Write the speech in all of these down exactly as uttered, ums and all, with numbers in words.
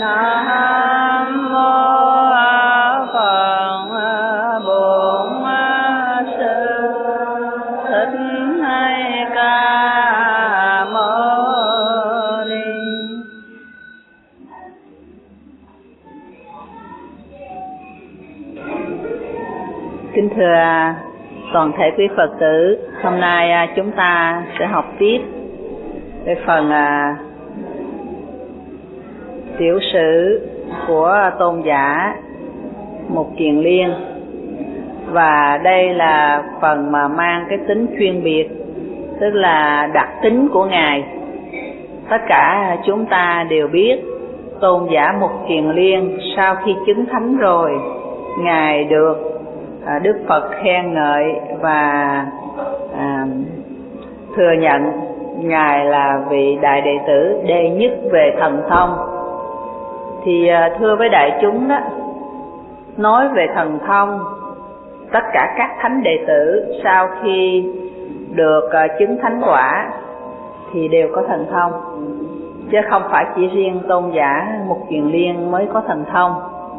Nam mô Phật Bổn Sư Thích Ca Mâu Ni. Kính thưa toàn thể quý Phật tử, hôm nay chúng ta sẽ học tiếp cái phần à, tiểu sử của tôn giả Mục Kiền Liên, và đây là phần mà mang cái tính chuyên biệt, tức là đặc tính của Ngài. Tất cả chúng ta đều biết tôn giả Mục Kiền Liên sau khi chứng thánh rồi, Ngài được à, Đức Phật khen ngợi và à, thừa nhận Ngài là vị đại đệ tử đệ nhất về thần thông. Thì thưa với đại chúng đó, nói về thần thông, tất cả các thánh đệ tử sau khi được chứng thánh quả thì đều có thần thông, chứ không phải chỉ riêng tôn giả Mục Kiền Liên mới có thần thông.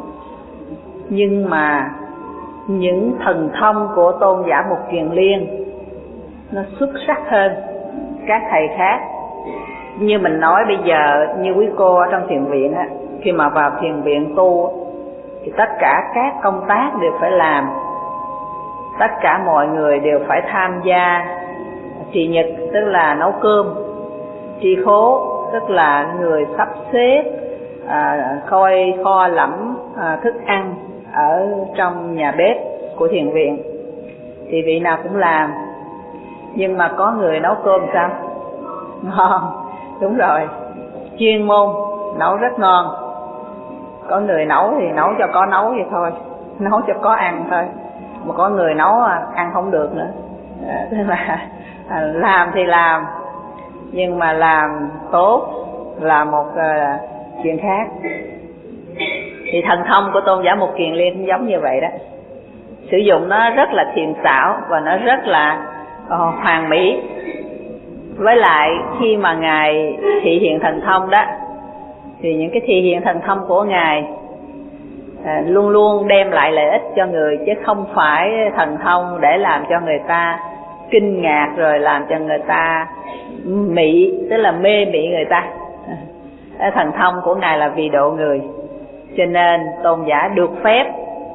Nhưng mà những thần thông của tôn giả Mục Kiền Liên nó xuất sắc hơn các thầy khác. Như mình nói bây giờ, như quý cô ở trong thiền viện á, khi mà vào thiền viện tu thì tất cả các công tác đều phải làm, tất cả mọi người đều phải tham gia. Trì nhật tức là nấu cơm, tri khố tức là người sắp xếp à, khoi kho lẫm à, thức ăn ở trong nhà bếp của thiền viện, thì vị nào cũng làm. Nhưng mà có người nấu cơm sao? Ngon, đúng rồi, chuyên môn, nấu rất ngon. Có người nấu thì nấu cho có nấu vậy thôi, nấu cho có ăn thôi. Mà có người nấu ăn không được nữa. Thế là làm thì làm, nhưng mà làm tốt là một uh, chuyện khác. Thì thần thông của tôn giả Mục Kiền Liên cũng giống như vậy đó. Sử dụng nó rất là thiện xảo và nó rất là uh, hoàn mỹ. Với lại khi mà Ngài thị hiện thần thông đó, thì những cái thị hiện thần thông của Ngài à, luôn luôn đem lại lợi ích cho người, chứ không phải thần thông để làm cho người ta kinh ngạc rồi làm cho người ta mị, tức là mê mị người ta. À, thần thông của Ngài là vì độ người, cho nên tôn giả được phép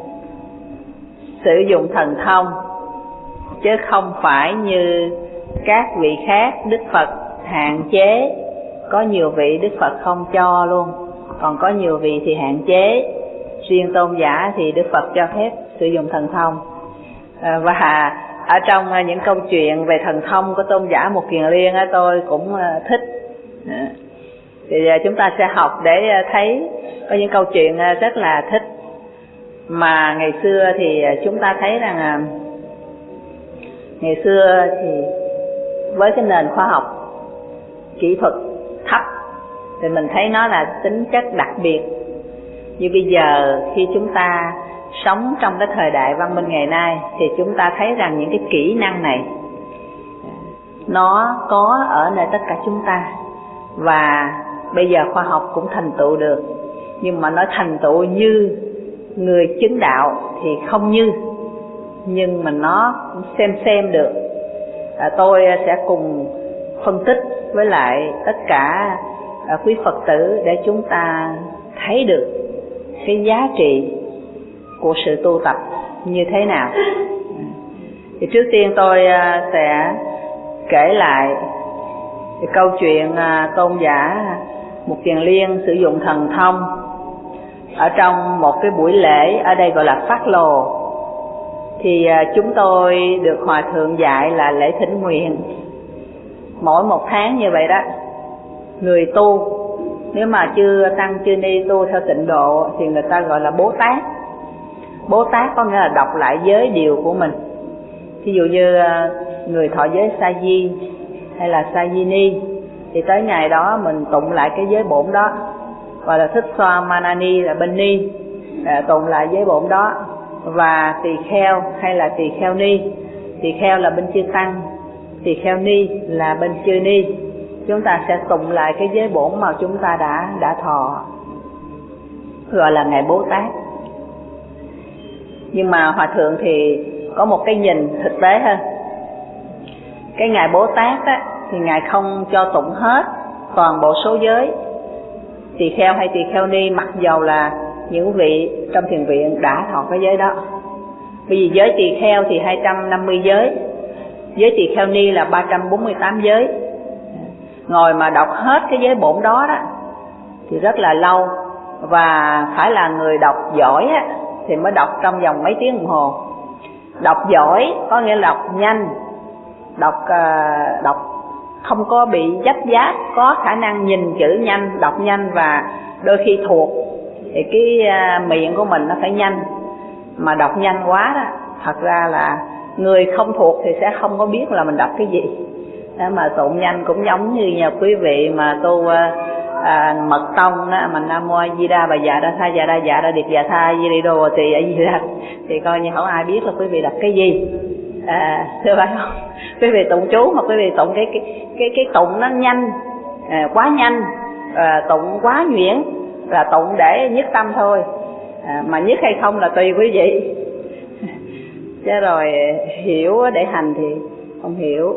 sử dụng thần thông, chứ không phải như các vị khác Đức Phật hạn chế. Có nhiều vị Đức Phật không cho luôn, còn có nhiều vị thì hạn chế. Riêng tôn giả thì Đức Phật cho phép sử dụng thần thông. à, Và ở trong những câu chuyện về thần thông của tôn giả Mục Kiền Liên á, tôi cũng thích. à, Thì chúng ta sẽ học để thấy có những câu chuyện rất là thích. Mà ngày xưa thì chúng ta thấy rằng ngày xưa thì với cái nền khoa học kỹ thuật thấp thì mình thấy nó là tính chất đặc biệt. Như bây giờ khi chúng ta sống trong cái thời đại văn minh ngày nay thì chúng ta thấy rằng những cái kỹ năng này nó có ở nơi tất cả chúng ta, và bây giờ khoa học cũng thành tựu được. Nhưng mà nó thành tựu như người chứng đạo thì không như, nhưng mà nó cũng xem xem được. à, Tôi sẽ cùng phân tích với lại tất cả à, quý Phật tử để chúng ta thấy được cái giá trị của sự tu tập như thế nào. Thì trước tiên tôi à, sẽ kể lại cái câu chuyện à, tôn giả Mục Kiền Liên sử dụng thần thông ở trong một cái buổi lễ, ở đây gọi là phát lồ. Thì à, chúng tôi được Hòa Thượng dạy là lễ thỉnh nguyện. Mỗi một tháng như vậy đó, người tu nếu mà chưa tăng chưa ni tu theo tịnh độ thì người ta gọi là Bố Tát. Bố Tát có nghĩa là đọc lại giới điều của mình. Ví dụ như người thọ giới sa di hay là sa di ni thì tới ngày đó mình tụng lại cái giới bổn đó, gọi là Thích Xoa Manani là bên ni, tụng lại giới bổn đó. Và tỳ kheo hay là tỳ kheo ni, tỳ kheo là bên chư tăng, tỳ kheo ni là bên chư ni, chúng ta sẽ tụng lại cái giới bổn mà chúng ta đã đã thọ. gọi là Ngài Bố Tát. Nhưng mà Hòa Thượng thì có một cái nhìn thực tế hơn. Cái Ngài Bố Tát á, thì Ngài không cho tụng hết toàn bộ số giới tỳ kheo hay tỳ kheo ni, mặc dầu là những vị trong thiền viện đã thọ cái giới đó. Bởi vì giới tỳ kheo thì hai trăm năm mươi giới, giới tỳ kheo ni là ba trăm bốn mươi tám giới. Ngồi mà đọc hết cái giới bổn đó đó thì rất là lâu, và phải là người đọc giỏi á, thì mới đọc trong vòng mấy tiếng đồng hồ. Đọc giỏi có nghĩa là đọc nhanh, đọc uh, đọc không có bị dấp dáp, có khả năng nhìn chữ nhanh, đọc nhanh, và đôi khi thuộc thì cái uh, miệng của mình nó phải nhanh. Mà đọc nhanh quá đó, thật ra là người không thuộc thì sẽ không có biết là mình đọc cái gì. Đó, mà tụng nhanh cũng giống như nhà quý vị mà tu uh, À, mật tông đó, mà Nam Mô A Di Đà và Dạ Đa Tha Dạ Đa Dạ Đa Điệt Dạ Tha Di Đi Đô thì A Di Đà, thì coi như không ai biết là quý vị đọc cái gì. À, thưa phải không? Quý vị tụng chú mà quý vị tụng cái cái cái cái tụng nó nhanh, à, quá nhanh, à, tụng quá nhuyễn, là tụng để nhất tâm thôi. À, mà nhất hay không là tùy quý vị. Chứ rồi hiểu để hành thì không hiểu.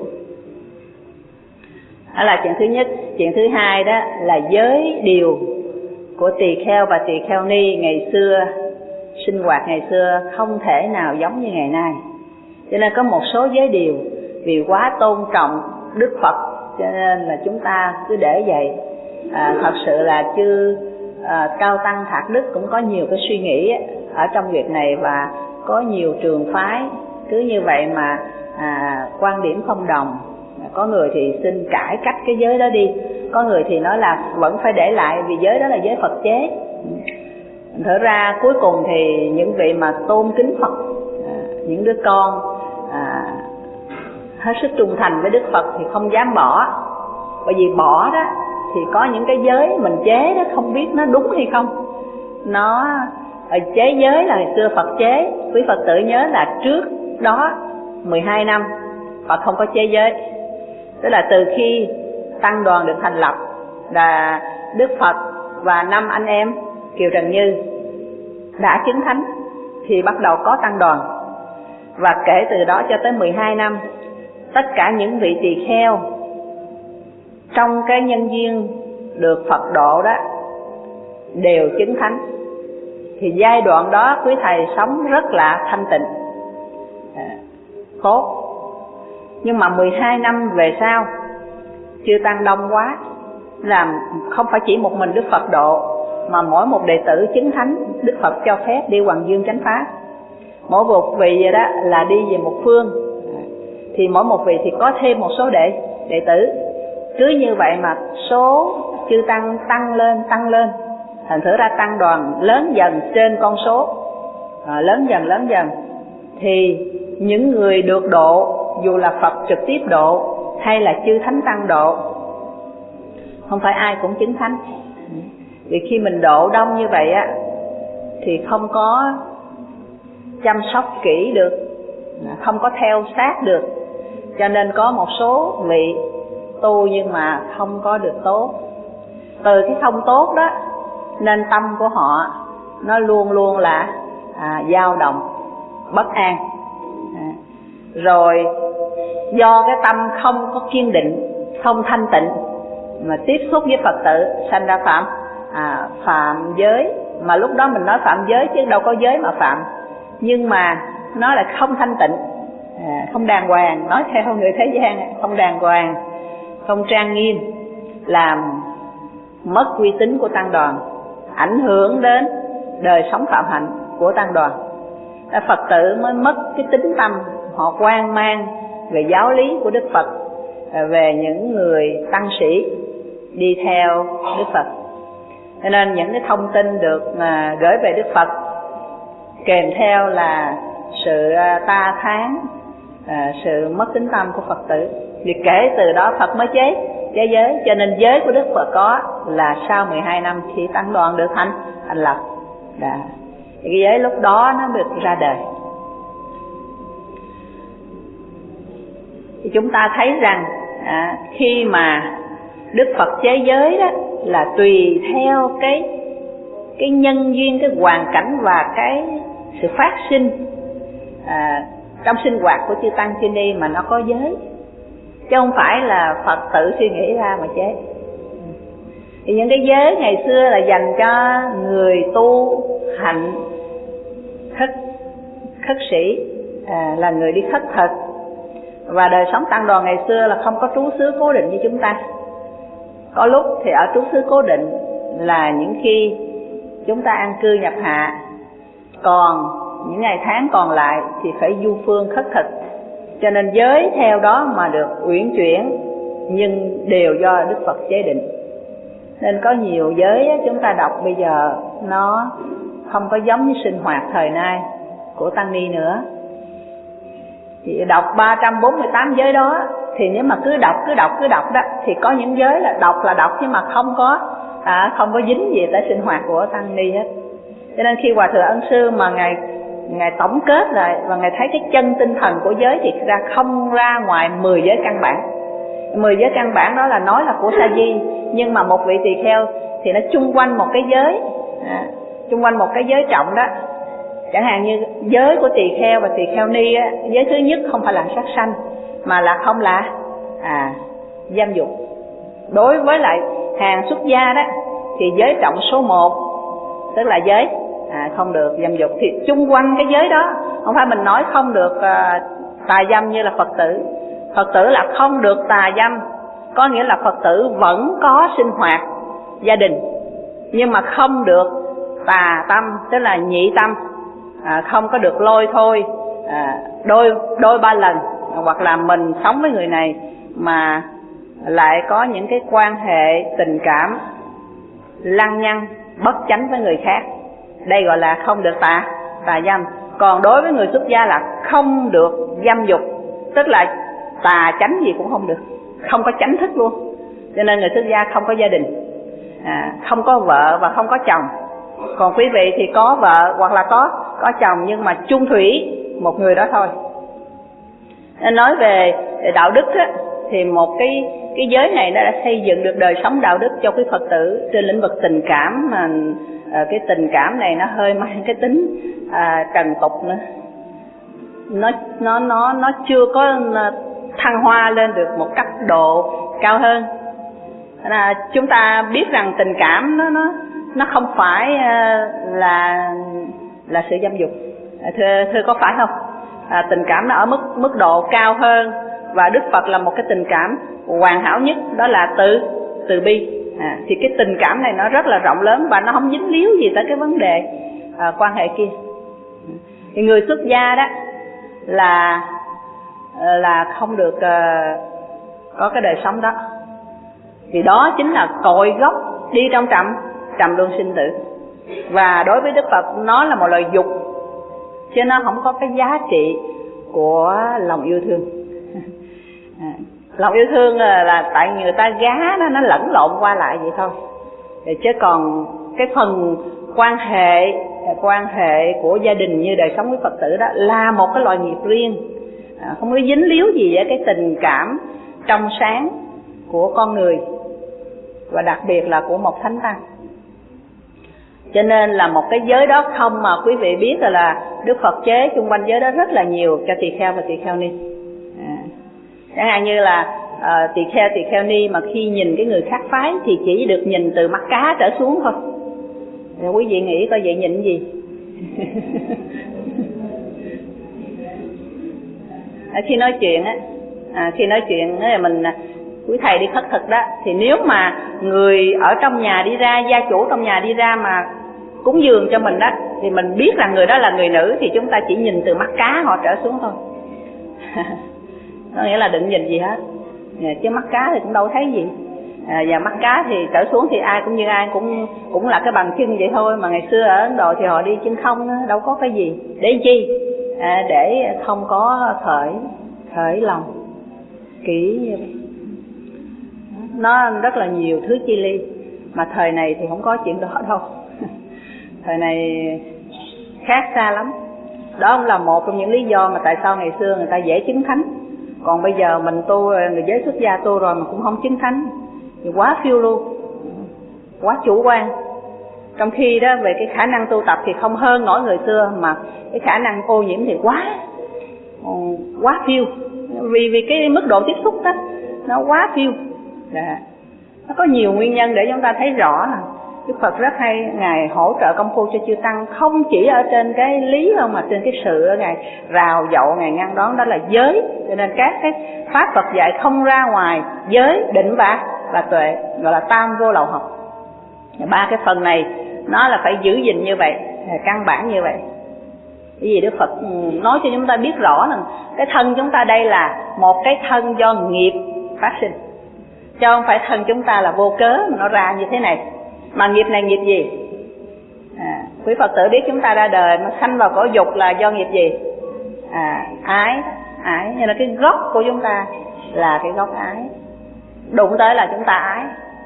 Đó là chuyện thứ nhất. Chuyện thứ hai đó là giới điều của tỳ kheo và tỳ kheo ni ngày xưa, sinh hoạt ngày xưa không thể nào giống như ngày nay. Cho nên có một số giới điều vì quá tôn trọng Đức Phật, cho nên là chúng ta cứ để vậy. À, thật sự là chư à, Cao Tăng Thạc Đức cũng có nhiều cái suy nghĩ ở trong việc này, và có nhiều trường phái cứ như vậy mà à, quan điểm không đồng. Có người thì xin cải cách cái giới đó đi, có người thì nói là vẫn phải để lại vì giới đó là giới Phật chế. Thật ra cuối cùng thì những vị mà tôn kính Phật, những đứa con à, hết sức trung thành với Đức Phật thì không dám bỏ. Bởi vì bỏ đó thì có những cái giới mình chế đó không biết nó đúng hay không. Nó chế giới là ngày xưa Phật chế. Quý Phật tử nhớ là trước đó mười hai năm Phật không có chế giới. Tức là từ khi tăng đoàn được thành lập, là Đức Phật và năm anh em Kiều Trần Như đã chứng thánh thì bắt đầu có tăng đoàn. Và kể từ đó cho tới mười hai năm, tất cả những vị tỳ kheo trong cái nhân duyên được Phật độ đó đều chứng thánh. Thì giai đoạn đó quý thầy sống rất là thanh tịnh, à, tốt. Nhưng mà mười hai năm về sau, chư tăng đông quá, làm không phải chỉ một mình Đức Phật độ, mà mỗi một đệ tử chứng thánh Đức Phật cho phép đi Hoàng Dương chánh pháp. Mỗi một vị vậy đó là đi về một phương, thì mỗi một vị thì có thêm một số đệ đệ tử. Cứ như vậy mà số chư tăng tăng lên tăng lên, thành thử ra tăng đoàn lớn dần trên con số, à, lớn dần lớn dần. Thì những người được độ, dù là Phật trực tiếp độ hay là chư thánh tăng độ, không phải ai cũng chứng thánh. Vì khi mình độ đông như vậy á thì không có chăm sóc kỹ được, không có theo sát được, cho nên có một số vị tu nhưng mà không có được tốt. Từ cái không tốt đó nên tâm của họ nó luôn luôn là à, dao động, bất an. À, rồi do cái tâm không có kiên định, không thanh tịnh, mà tiếp xúc với Phật tử sanh ra phạm à, phạm giới. Mà lúc đó mình nói phạm giới chứ đâu có giới mà phạm, nhưng mà nó là không thanh tịnh, à, không đàng hoàng. Nói theo người thế gian, không đàng hoàng, không trang nghiêm, làm mất uy tín của tăng đoàn, ảnh hưởng đến đời sống phạm hạnh của tăng đoàn. Phật tử mới mất cái tính tâm, họ hoang mang về giáo lý của Đức Phật, về những người tăng sĩ đi theo Đức Phật. Cho nên những cái thông tin được gửi về Đức Phật kèm theo là sự ta thán, sự mất tính tâm của Phật tử. Vì kể từ đó Phật mới chế chế giới. Cho nên giới của Đức Phật có là sau mười hai năm khi tăng đoàn được thành thành lập. Đã. Thì cái giới lúc đó nó được ra đời. Thì chúng ta thấy rằng à, khi mà Đức Phật chế giới đó là tùy theo cái cái nhân duyên, cái hoàn cảnh và cái sự phát sinh à, trong sinh hoạt của chư tăng chư ni mà nó có giới, chứ không phải là Phật tự suy nghĩ ra mà chế. Thì những cái giới ngày xưa là dành cho người tu hạnh khất khất sĩ, à, là người đi khất thực. Và đời sống tăng đoàn ngày xưa là không có trú xứ cố định như chúng ta. Có lúc thì ở trú xứ cố định là những khi chúng ta an cư nhập hạ, còn những ngày tháng còn lại thì phải du phương khất thực. Cho nên giới theo đó mà được uyển chuyển, nhưng đều do Đức Phật chế định. Nên có nhiều giới chúng ta đọc bây giờ nó không có giống như sinh hoạt thời nay của tăng ni nữa. Thì đọc ba trăm bốn mươi tám giới đó, thì nếu mà cứ đọc cứ đọc cứ đọc đó, thì có những giới là đọc là đọc nhưng mà không có à, không có dính gì tới sinh hoạt của tăng ni hết. Cho nên khi Hòa Thượng Ân Sư mà ngài ngài tổng kết lại và ngài thấy cái chân tinh thần của giới thì ra không ra ngoài mười giới căn bản. Mười giới căn bản đó là nói là của Sa Di, nhưng mà một vị tỳ kheo thì nó chung quanh một cái giới, à, chung quanh một cái giới trọng đó. Chẳng hạn như giới của tỳ kheo và tỳ kheo ni á, giới thứ nhất không phải là sát sanh, mà là không là à, dâm dục. Đối với lại hàng xuất gia đó thì giới trọng số một, tức là giới à, không được dâm dục. Thì chung quanh cái giới đó, không phải mình nói không được à, tà dâm như là Phật tử. Phật tử là không được tà dâm, có nghĩa là Phật tử vẫn có sinh hoạt gia đình, nhưng mà không được tà tâm, tức là nhị tâm, à, không có được lôi thôi à, đôi đôi ba lần, hoặc là mình sống với người này mà lại có những cái quan hệ tình cảm lăng nhăng bất chánh với người khác. Đây gọi là không được tà tà dâm. Còn đối với người xuất gia là không được dâm dục, tức là tà chánh gì cũng không được, không có chánh thức luôn. Cho nên người xuất gia không có gia đình, à, không có vợ và không có chồng. Còn quý vị thì có vợ hoặc là có có chồng, nhưng mà chung thủy một người đó thôi. Nên nói về đạo đức á, thì một cái cái giới này nó đã xây dựng được đời sống đạo đức cho quý Phật tử trên lĩnh vực tình cảm, mà à, cái tình cảm này nó hơi mang cái tính à, trần tục nữa, nó nó nó nó chưa có thăng hoa lên được một cấp độ cao hơn. Là chúng ta biết rằng tình cảm nó nó nó không phải là là sự dâm dục, thưa thưa có phải không? À, tình cảm nó ở mức mức độ cao hơn, và Đức Phật là một cái tình cảm hoàn hảo nhất, đó là từ từ bi. À, thì cái tình cảm này nó rất là rộng lớn và nó không dính líu gì tới cái vấn đề à, quan hệ kia. Thì người xuất gia đó là là không được uh, có cái đời sống đó, thì đó chính là cội gốc đi trong trầm trầm luân sinh tử. Và đối với Đức Phật nó là một loại dục, chứ nó không có cái giá trị của lòng yêu thương. À, lòng yêu thương là, là tại người ta gá nó nó lẫn lộn qua lại vậy thôi. Thì chứ còn cái phần quan hệ quan hệ của gia đình như đời sống với Phật tử đó là một cái loại nghiệp riêng, à, không có dính líu gì với cái tình cảm trong sáng của con người, và đặc biệt là của một thánh tăng. Cho nên là một cái giới đó không mà quý vị biết là, là Đức Phật chế chung quanh giới đó rất là nhiều cho tỳ kheo và tỳ kheo ni. À, chẳng hạn như là à, tỳ kheo tỳ kheo ni mà khi nhìn cái người khác phái thì chỉ được nhìn từ mắt cá trở xuống thôi. Thì quý vị nghĩ coi vậy nhìn gì? À, khi nói chuyện á, à, khi nói chuyện á, mình quý thầy đi khất thực đó, thì nếu mà người ở trong nhà đi ra, gia chủ trong nhà đi ra mà cúng dường cho mình đó, thì mình biết rằng người đó là người nữ, thì chúng ta chỉ nhìn từ mắt cá họ trở xuống thôi. Có nghĩa là đừng nhìn gì hết, chứ mắt cá thì cũng đâu thấy gì. À, và mắt cá thì trở xuống thì ai cũng như ai, cũng cũng là cái bằng chân vậy thôi. Mà ngày xưa ở Ấn Độ thì họ đi chân không đó, đâu có cái gì để chi, à, để không có khởi khởi lòng kỹ như vậy. Nó rất là nhiều thứ chi ly, mà thời này thì không có chuyện đó đâu. Thời này khác xa lắm. Đó cũng là một trong những lý do mà tại sao ngày xưa người ta dễ chứng thánh. Còn bây giờ mình tu, người giới xuất gia tu rồi mà cũng không chứng thánh, thì quá phiêu lưu, quá chủ quan. Trong khi đó về cái khả năng tu tập thì không hơn nổi người xưa, mà cái khả năng ô nhiễm thì quá quá phiêu, vì vì cái mức độ tiếp xúc đó nó quá phiêu. Dạ. Nó có nhiều nguyên nhân để chúng ta thấy rõ là Đức Phật rất hay, Ngài hỗ trợ công phu cho chư tăng, không chỉ ở trên cái lý không mà trên cái sự. Ngài rào dậu, Ngài ngăn đón, đó là giới. Cho nên các cái pháp Phật dạy không ra ngoài giới, định và và tuệ, gọi là tam vô lậu học. Ba cái phần này nó là phải giữ gìn như vậy, căn bản như vậy. Cái gì Đức Phật nói cho chúng ta biết rõ là cái thân chúng ta đây là một cái thân do nghiệp phát sinh, chứ không phải thân chúng ta là vô cớ mà nó ra như thế này. Mà nghiệp này nghiệp gì? À, quý Phật tử biết chúng ta ra đời mà sanh vào cõi dục là do nghiệp gì? À, ái, ái. Nên là cái gốc của chúng ta là cái gốc ái. Đụng tới là chúng ta ái.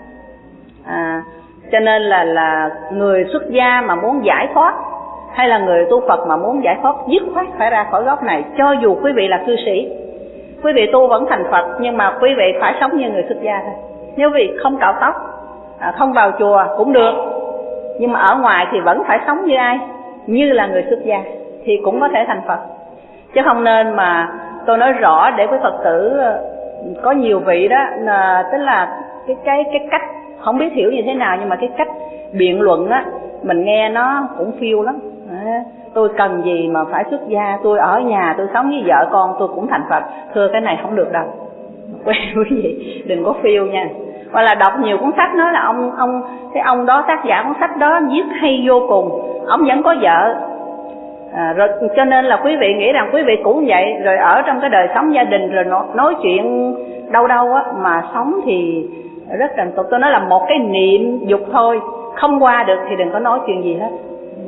À, cho nên là là người xuất gia mà muốn giải thoát, hay là người tu Phật mà muốn giải thoát, dứt khoát phải ra khỏi gốc này. Cho dù quý vị là cư sĩ, quý vị tu vẫn thành Phật, nhưng mà quý vị phải sống như người xuất gia thôi. Nếu quý vị không cạo tóc, à, không vào chùa cũng được, nhưng mà ở ngoài thì vẫn phải sống như ai? Như là người xuất gia thì cũng có thể thành Phật. Chứ không nên mà tôi nói rõ để quý Phật tử, có nhiều vị đó là, tức là cái cái cái cách không biết hiểu như thế nào, nhưng mà cái cách biện luận á mình nghe nó cũng phiêu lắm. À, tôi cần gì mà phải xuất gia, tôi ở nhà tôi sống với vợ con tôi cũng thành Phật. Thưa, cái này không được đâu, quý vị đừng có phiêu nha. Hoặc là đọc nhiều cuốn sách nói là ông ông cái ông đó, tác giả cuốn sách đó viết hay vô cùng, ông vẫn có vợ. À, rồi cho nên là quý vị nghĩ rằng quý vị cũng vậy, rồi ở trong cái đời sống gia đình rồi nói, nói chuyện đâu đâu á mà sống thì rất trần tục. Tôi nói là một cái niệm dục thôi, không qua được thì đừng có nói chuyện gì hết.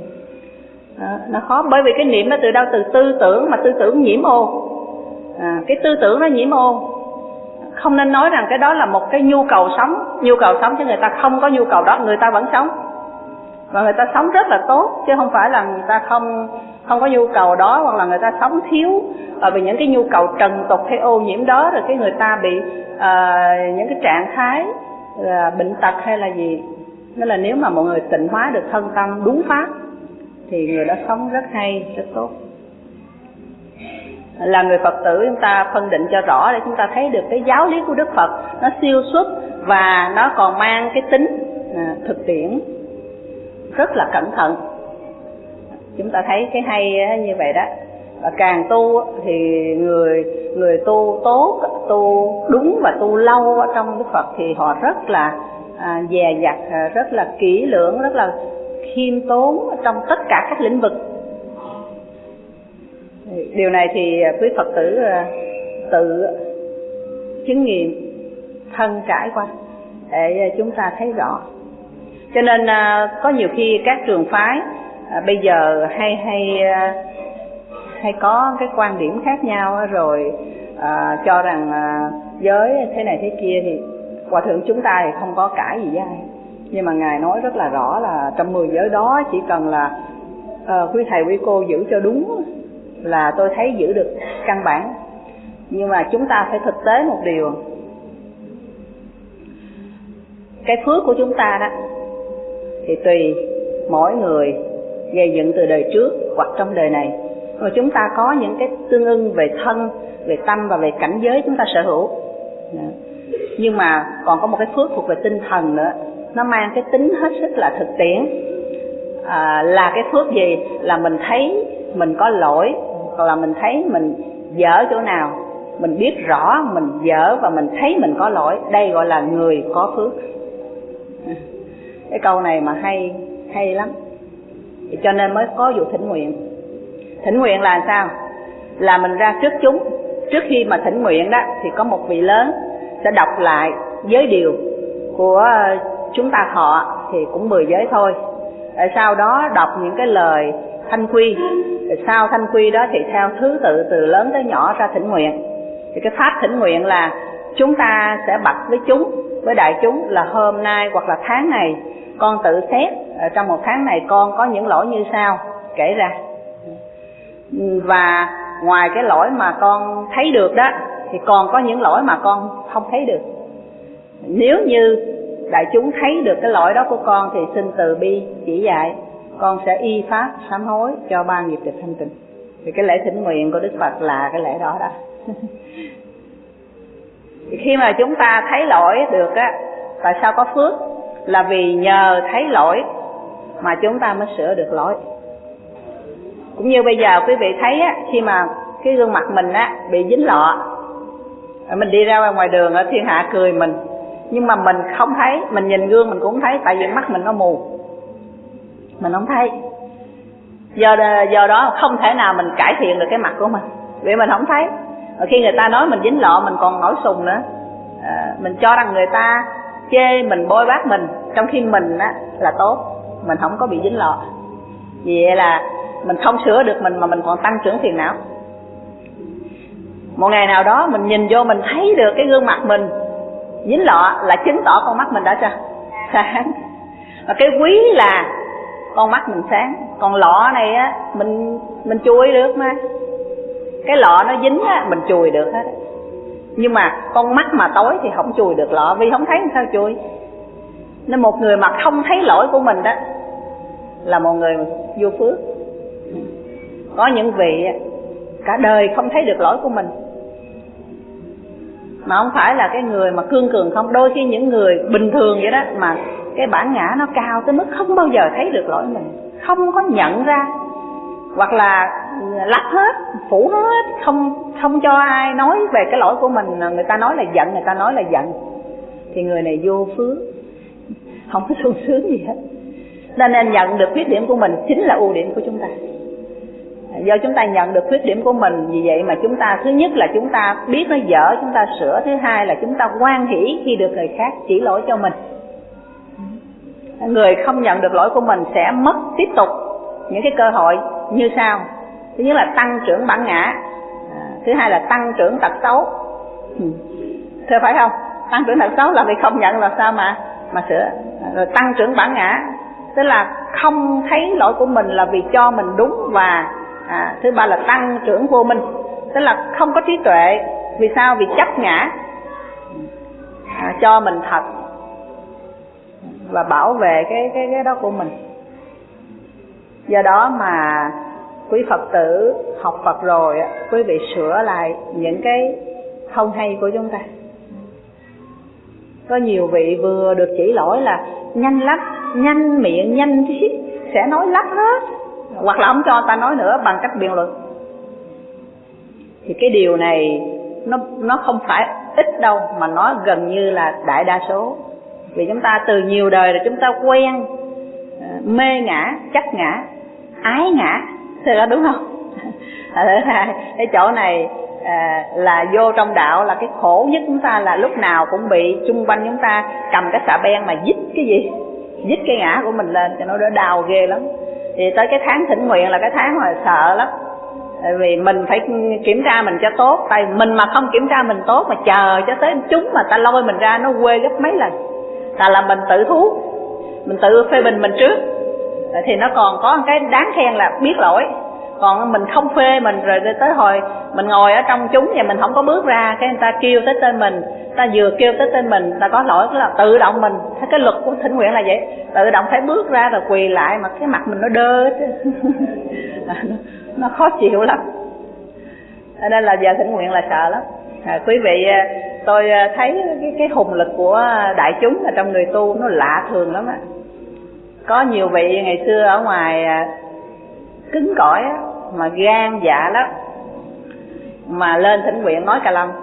À, nó khó, bởi vì cái niệm nó từ đâu? Từ tư tưởng, mà tư tưởng nhiễm ô. À, cái tư tưởng nó nhiễm ô. Không nên nói rằng cái đó là một cái nhu cầu sống. Nhu cầu sống chứ người ta không có nhu cầu đó, người ta vẫn sống. Và người ta sống rất là tốt, chứ không phải là người ta không không có nhu cầu đó, hoặc là người ta sống thiếu à, vì những cái nhu cầu trần tục hay ô nhiễm đó, rồi cái người ta bị à, những cái trạng thái à, bệnh tật hay là gì. Nên là nếu mà mọi người tịnh hóa được thân tâm đúng pháp thì người đó sống rất hay, rất tốt. Là người Phật tử chúng ta phân định cho rõ để chúng ta thấy được cái giáo lý của Đức Phật nó siêu xuất và nó còn mang cái tính à, thực tiễn rất là cẩn thận. Chúng ta thấy cái hay như vậy đó. Và càng tu thì người người tu tốt, tu đúng và tu lâu ở trong Đức Phật thì họ rất là à, dè dặt, rất là kỹ lưỡng, rất là khiêm tốn trong tất cả các lĩnh vực. Điều này thì quý Phật tử tự chứng nghiệm, thân trải qua để chúng ta thấy rõ. Cho nên có nhiều khi các trường phái bây giờ hay hay hay có cái quan điểm khác nhau, rồi à, cho rằng à, giới thế này thế kia, thì Hòa thượng chúng ta thì không có cãi gì với ai. Nhưng mà Ngài nói rất là rõ là trong mười giới đó chỉ cần là à, quý thầy quý cô giữ cho đúng là tôi thấy giữ được căn bản. Nhưng mà chúng ta phải thực tế một điều, cái phước của chúng ta đó thì tùy mỗi người gây dựng từ đời trước hoặc trong đời này. Rồi chúng ta có những cái tương ưng về thân, về tâm và về cảnh giới chúng ta sở hữu. Nhưng mà còn có một cái phước thuộc về tinh thần nữa, nó mang cái tính hết sức là thực tiễn. À, là cái phước gì? Là mình thấy mình có lỗi, hoặc là mình thấy mình dở chỗ nào, mình biết rõ mình dở và mình thấy mình có lỗi. Đây gọi là người có phước. Cái câu này mà hay hay lắm, cho nên mới có vụ thỉnh nguyện. Thỉnh nguyện là sao? Là mình ra trước chúng. Trước khi mà thỉnh nguyện đó thì có một vị lớn sẽ đọc lại giới điều của chúng ta thọ, thì cũng mười giới thôi. Rồi sau đó đọc những cái lời thanh quy. Rồi sau thanh quy đó thì theo thứ tự từ lớn tới nhỏ ra thỉnh nguyện. Thì cái pháp thỉnh nguyện là chúng ta sẽ bạch với chúng, với đại chúng là hôm nay hoặc là tháng này con tự xét, trong một tháng này con có những lỗi như sau, kể ra. Và ngoài cái lỗi mà con thấy được đó thì còn có những lỗi mà con không thấy được. Nếu như đại chúng thấy được cái lỗi đó của con thì xin từ bi chỉ dạy, con sẽ y pháp sám hối cho ba nghiệp được thanh tịnh. Thì cái lễ thỉnh nguyện của Đức Phật là cái lễ đó đó. Thì khi mà chúng ta thấy lỗi được á, tại sao có phước? Là vì nhờ thấy lỗi mà chúng ta mới sửa được lỗi. Cũng như bây giờ quý vị thấy á, khi mà cái gương mặt mình á bị dính lọ, mình đi ra ngoài đường ở thiên hạ cười mình, nhưng mà mình không thấy, mình nhìn gương mình cũng không thấy, tại vì mắt mình nó mù, mình không thấy. Do do đó không thể nào mình cải thiện được cái mặt của mình, vì mình không thấy. Và khi người ta nói mình dính lọ mình còn nổi sùng nữa, à, mình cho rằng người ta chê mình, bôi bác mình, trong khi mình á là tốt, mình không có bị dính lọ. Vì vậy là mình không sửa được mình mà mình còn tăng trưởng phiền não. Một ngày nào đó mình nhìn vô mình thấy được cái gương mặt mình dính lọ là chứng tỏ con mắt mình đã sao? Sáng. Và cái quý là con mắt mình sáng. Còn lọ này á mình mình chui được mà. Cái lọ nó dính á mình chùi được hết. Nhưng mà con mắt mà tối thì không chùi được lọ, vì không thấy làm sao chùi. Nên một người mà không thấy lỗi của mình đó là một người vô phước. Có những vị cả đời không thấy được lỗi của mình, mà không phải là cái người mà cương cường không. Đôi khi những người bình thường vậy đó mà cái bản ngã nó cao tới mức không bao giờ thấy được lỗi mình, không có nhận ra, hoặc là lấp hết, phủ hết, không không cho ai nói về cái lỗi của mình. Người ta nói là giận, người ta nói là giận, thì người này vô phước, không có sung sướng gì hết. Nên nên nhận được khuyết điểm của mình chính là ưu điểm của chúng ta. Do chúng ta nhận được khuyết điểm của mình, vì vậy mà chúng ta, thứ nhất là chúng ta biết nó dở, chúng ta sửa. Thứ hai là chúng ta hoan hỷ khi được người khác chỉ lỗi cho mình. Người không nhận được lỗi của mình sẽ mất tiếp tục những cái cơ hội như sau. Thứ nhất là tăng trưởng bản ngã, thứ hai là tăng trưởng tật xấu. Thưa phải không? Tăng trưởng tật xấu là vì không nhận là sao mà mà sửa. Rồi tăng trưởng bản ngã, tức là không thấy lỗi của mình là vì cho mình đúng. Và à, thứ ba là tăng trưởng vô minh, tức là không có trí tuệ. Vì sao? Vì chấp ngã, à, cho mình thật và bảo vệ cái cái cái đó của mình. Do đó mà quý Phật tử học Phật rồi, quý vị sửa lại những cái không hay của chúng ta. Có nhiều vị vừa được chỉ lỗi là nhanh lắm, nhanh miệng, nhanh trí, sẽ nói lắp hết, hoặc là không cho ta nói nữa bằng cách biện luận. Thì cái điều này nó nó không phải ít đâu, mà nó gần như là đại đa số. Vì chúng ta từ nhiều đời rồi chúng ta quen mê ngã, chấp ngã, ái ngã, thế đó đúng không? Cái chỗ này à, là vô trong đạo là cái khổ nhất chúng ta, là lúc nào cũng bị chung quanh chúng ta cầm cái xà beng mà dít cái gì, dít cái ngã của mình lên cho nó đỡ đau ghê lắm. Thì tới cái tháng thỉnh nguyện là cái tháng mà sợ lắm, tại vì mình phải kiểm tra mình cho tốt. Tại mình mà không kiểm tra mình tốt mà chờ cho tới chúng mà ta lôi mình ra, nó quê gấp mấy lần. Là là mình tự thú, mình tự phê bình mình trước, thì nó còn có một cái đáng khen là biết lỗi. Còn mình không phê mình rồi tới hồi mình ngồi ở trong chúng và mình không có bước ra, cái người ta kêu tới tên mình, ta vừa kêu tới tên mình, ta có lỗi, là tự động mình, thấy cái luật của thỉnh nguyện là vậy, tự động phải bước ra rồi quỳ lại, mà cái mặt mình nó đơ nó khó chịu lắm. Nên là giờ thỉnh nguyện là sợ lắm. À, quý vị, tôi thấy cái, cái hùng lực của đại chúng ở trong người tu nó lạ thường lắm á. Có nhiều vị ngày xưa ở ngoài cứng cỏi á, mà gan dạ lắm, mà lên thỉnh nguyện nói cà lâm.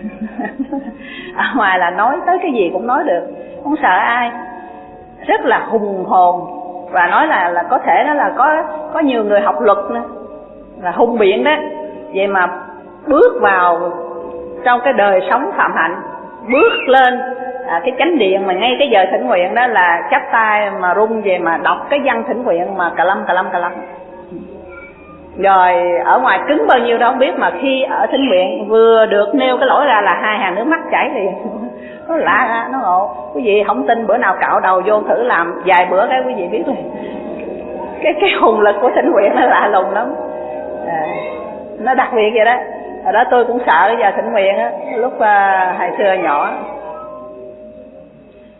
Ở ngoài là nói tới cái gì cũng nói được, không sợ ai, rất là hùng hồn. Và nói là là có thể đó là có có nhiều người học luật nữa, là hùng biện đó. Vậy mà bước vào trong cái đời sống phạm hạnh, bước lên à, cái chánh điện mà ngay cái giờ thỉnh nguyện đó là chắp tay mà run về mà đọc cái văn thỉnh nguyện mà cà lâm cà lâm cà lâm. Rồi ở ngoài cứng bao nhiêu đâu không biết, mà khi ở thỉnh nguyện vừa được nêu cái lỗi ra là hai hàng nước mắt chảy liền. Nó lạ, nó ngộ. Quý vị không tin bữa nào cạo đầu vô thử làm vài bữa cái quý vị biết rồi. Cái cái hùng lực của thỉnh nguyện nó lạ lùng lắm, à, nó đặc biệt vậy đó. Hồi đó tôi cũng sợ giờ thỉnh nguyện á, lúc uh, hồi xưa nhỏ.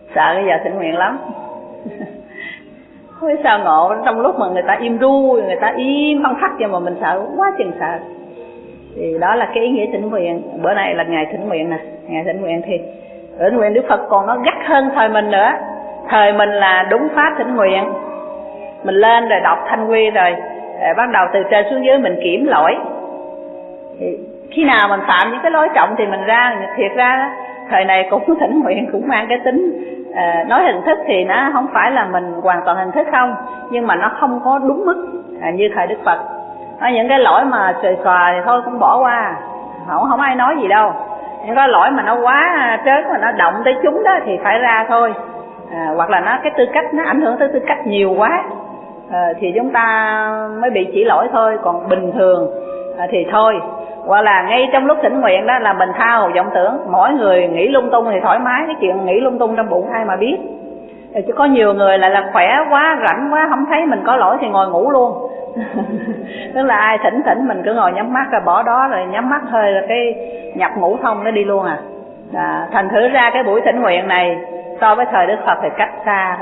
sợ cái giờ thỉnh nguyện lắm. Không biết sao ngộ, trong lúc mà người ta im ru, người ta im không thắt cho mà mình sợ quá chừng sợ. Thì đó là cái ý nghĩa thỉnh nguyện. Bữa nay là ngày thỉnh nguyện nè, ngày thỉnh nguyện thì thỉnh nguyện Đức Phật còn nó gắt hơn thời mình nữa. Thời mình là đúng pháp thỉnh nguyện, mình lên rồi đọc thanh quy rồi, rồi bắt đầu từ trên xuống dưới mình kiểm lỗi. Thì khi nào mình phạm những cái lỗi trọng thì mình ra, thiệt ra thời này cũng thỉnh nguyện cũng mang cái tính à, nói hình thức thì nó không phải là mình hoàn toàn hình thức không, nhưng mà nó không có đúng mức à, như thời Đức Phật. Có những cái lỗi mà xòe xòa thì thôi cũng bỏ qua, không không ai nói gì đâu. Những cái lỗi mà nó quá trớn mà nó động tới chúng đó thì phải ra thôi. À, hoặc là nó cái tư cách nó ảnh hưởng tới tư cách nhiều quá à, thì chúng ta mới bị chỉ lỗi thôi. Còn bình thường à, thì thôi. Hoặc là ngay trong lúc thỉnh nguyện đó là mình tha hồ vọng tưởng, mỗi người nghĩ lung tung thì thoải mái, cái chuyện nghĩ lung tung trong bụng ai mà biết. Chứ có nhiều người lại là khỏe quá, rảnh quá, không thấy mình có lỗi thì ngồi ngủ luôn. Tức là ai thỉnh thỉnh mình cứ ngồi nhắm mắt rồi bỏ đó, rồi nhắm mắt hơi là cái nhập ngủ thông nó đi luôn à. À, thành thử ra cái buổi thỉnh nguyện này so với thời Đức Phật thì cách xa đó.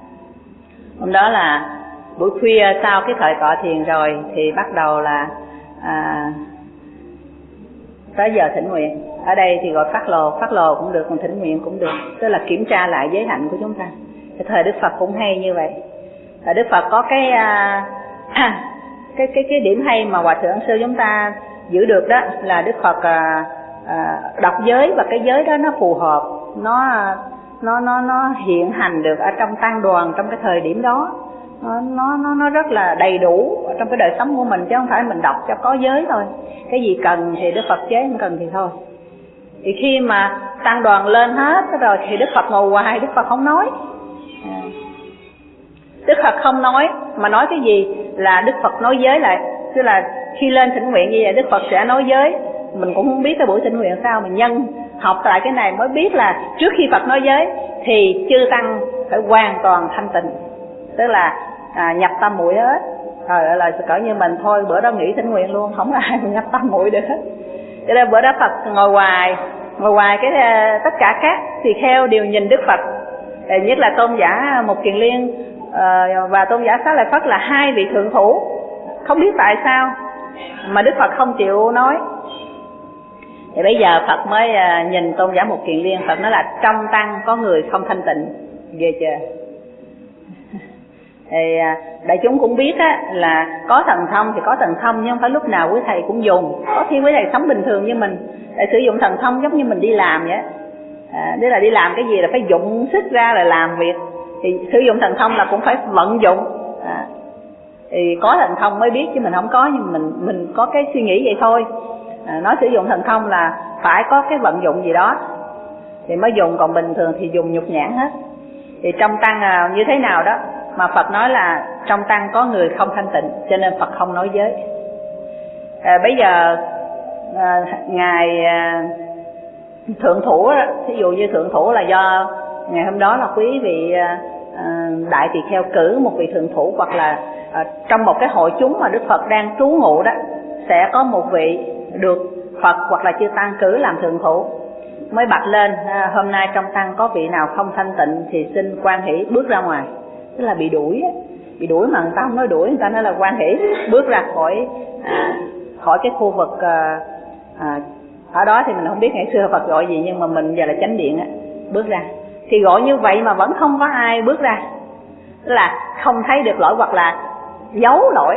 Hôm đó là buổi khuya sau cái thời tọa thiền rồi thì bắt đầu là à, tới giờ thỉnh nguyện. Ở đây thì gọi phát lồ, phát lồ cũng được, còn thỉnh nguyện cũng được, tức là kiểm tra lại giới hạnh của chúng ta. Cái thời Đức Phật cũng hay như vậy. Thời Đức Phật có cái à, cái cái cái điểm hay mà Hòa thượng sư chúng ta giữ được đó là Đức Phật à, à, đọc giới và cái giới đó nó phù hợp, nó nó nó nó hiện hành được ở trong tăng đoàn trong cái thời điểm đó. Nó nó nó rất là đầy đủ trong cái đời sống của mình, chứ không phải mình đọc cho có giới thôi. Cái gì cần thì Đức Phật chế, không cần thì thôi. Thì khi mà tăng đoàn lên hết rồi thì Đức Phật ngồi hoài, Đức Phật không nói. À. Đức Phật không nói, mà nói cái gì là Đức Phật nói giới lại. Tức là khi lên thỉnh nguyện như vậy Đức Phật sẽ nói giới. Mình cũng không biết cái buổi thỉnh nguyện sao, mình nhân học lại cái này mới biết là trước khi Phật nói giới thì chư tăng phải hoàn toàn thanh tịnh. Tức là à, nhập tâm muội hết. Rồi là cỡ như mình thôi, bữa đó nghỉ thỉnh nguyện luôn, không ai mà nhập tâm muội được hết. Cho nên bữa đó Phật ngồi hoài, ngồi hoài cái tất cả các tỳ kheo đều nhìn Đức Phật. Nhất là tôn giả Mục Kiền Liên và tôn giả Xá Lợi Phất là hai vị thượng thủ. Không biết tại sao mà Đức Phật không chịu nói. Thì bây giờ Phật mới nhìn tôn giả Mục Kiền Liên, Phật nói là trong tăng có người không thanh tịnh. Ghê chưa? Thì đại chúng cũng biết á, là có thần thông thì có thần thông, nhưng không phải lúc nào quý thầy cũng dùng. Có khi quý thầy sống bình thường như mình, để sử dụng thần thông giống như mình đi làm vậy. À, tức là đi làm cái gì là phải dụng sức ra là làm việc. Thì sử dụng thần thông là cũng phải vận dụng. À, thì có thần thông mới biết, chứ mình không có, nhưng mình mình có cái suy nghĩ vậy thôi. À, nói sử dụng thần thông là phải có cái vận dụng gì đó thì mới dùng, còn bình thường thì dùng nhục nhãn hết. Thì trong tăng à, như thế nào đó mà Phật nói là trong tăng có người không thanh tịnh, cho nên Phật không nói giới. À, bây giờ à, ngài à, thượng thủ, ví dụ như thượng thủ là do ngày hôm đó là quý vị à, đại tỳ kheo cử một vị thượng thủ, hoặc là à, trong một cái hội chúng mà Đức Phật đang trú ngụ đó sẽ có một vị được Phật hoặc là chư tăng cử làm thượng thủ, mới bạch lên à, hôm nay trong tăng có vị nào không thanh tịnh thì xin quan hỷ bước ra ngoài. Tức là bị đuổi, bị đuổi mà người ta không nói đuổi, người ta nói là quan hỷ bước ra khỏi à, khỏi cái khu vực à, à, ở đó. Thì mình không biết ngày xưa Phật gọi gì, nhưng mà mình giờ là chánh điện á, bước ra. Thì gọi như vậy mà vẫn không có ai bước ra, tức là không thấy được lỗi hoặc là giấu lỗi.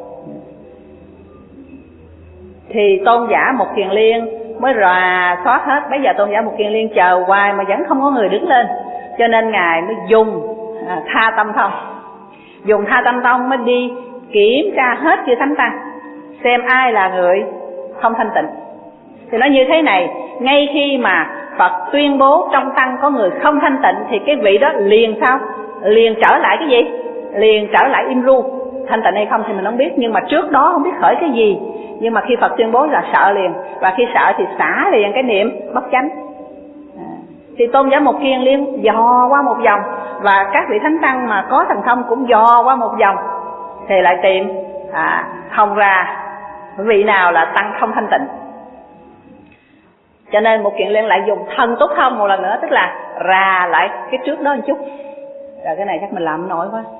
Thì tôn giả Mục Kiền Liên mới rà soát hết. Bây giờ tôn giả Mục Kiền Liên chờ hoài mà vẫn không có người đứng lên, cho nên ngài mới dùng à, Tha Tâm Thông. Dùng Tha Tâm Thông mới đi kiểm tra hết chư thánh tăng, xem ai là người không thanh tịnh. Thì nó như thế này, ngay khi mà Phật tuyên bố trong tăng có người không thanh tịnh thì cái vị đó liền sao? Liền trở lại cái gì? Liền trở lại im ru. Thanh tịnh hay không thì mình không biết, nhưng mà trước đó không biết khởi cái gì. Nhưng mà khi Phật tuyên bố là sợ liền, và khi sợ thì xả liền cái niệm bất chánh. À, thì tôn giả Mục Kiền Liên dò qua một vòng, và các vị thánh tăng mà có thần thông cũng dò qua một vòng, thì lại tìm à, không ra vị nào là tăng không thanh tịnh. Cho nên Mục Kiền Liên lại dùng thần túc thông một lần nữa, tức là ra lại cái trước đó một chút. Rồi cái này chắc mình làm không nổi quá.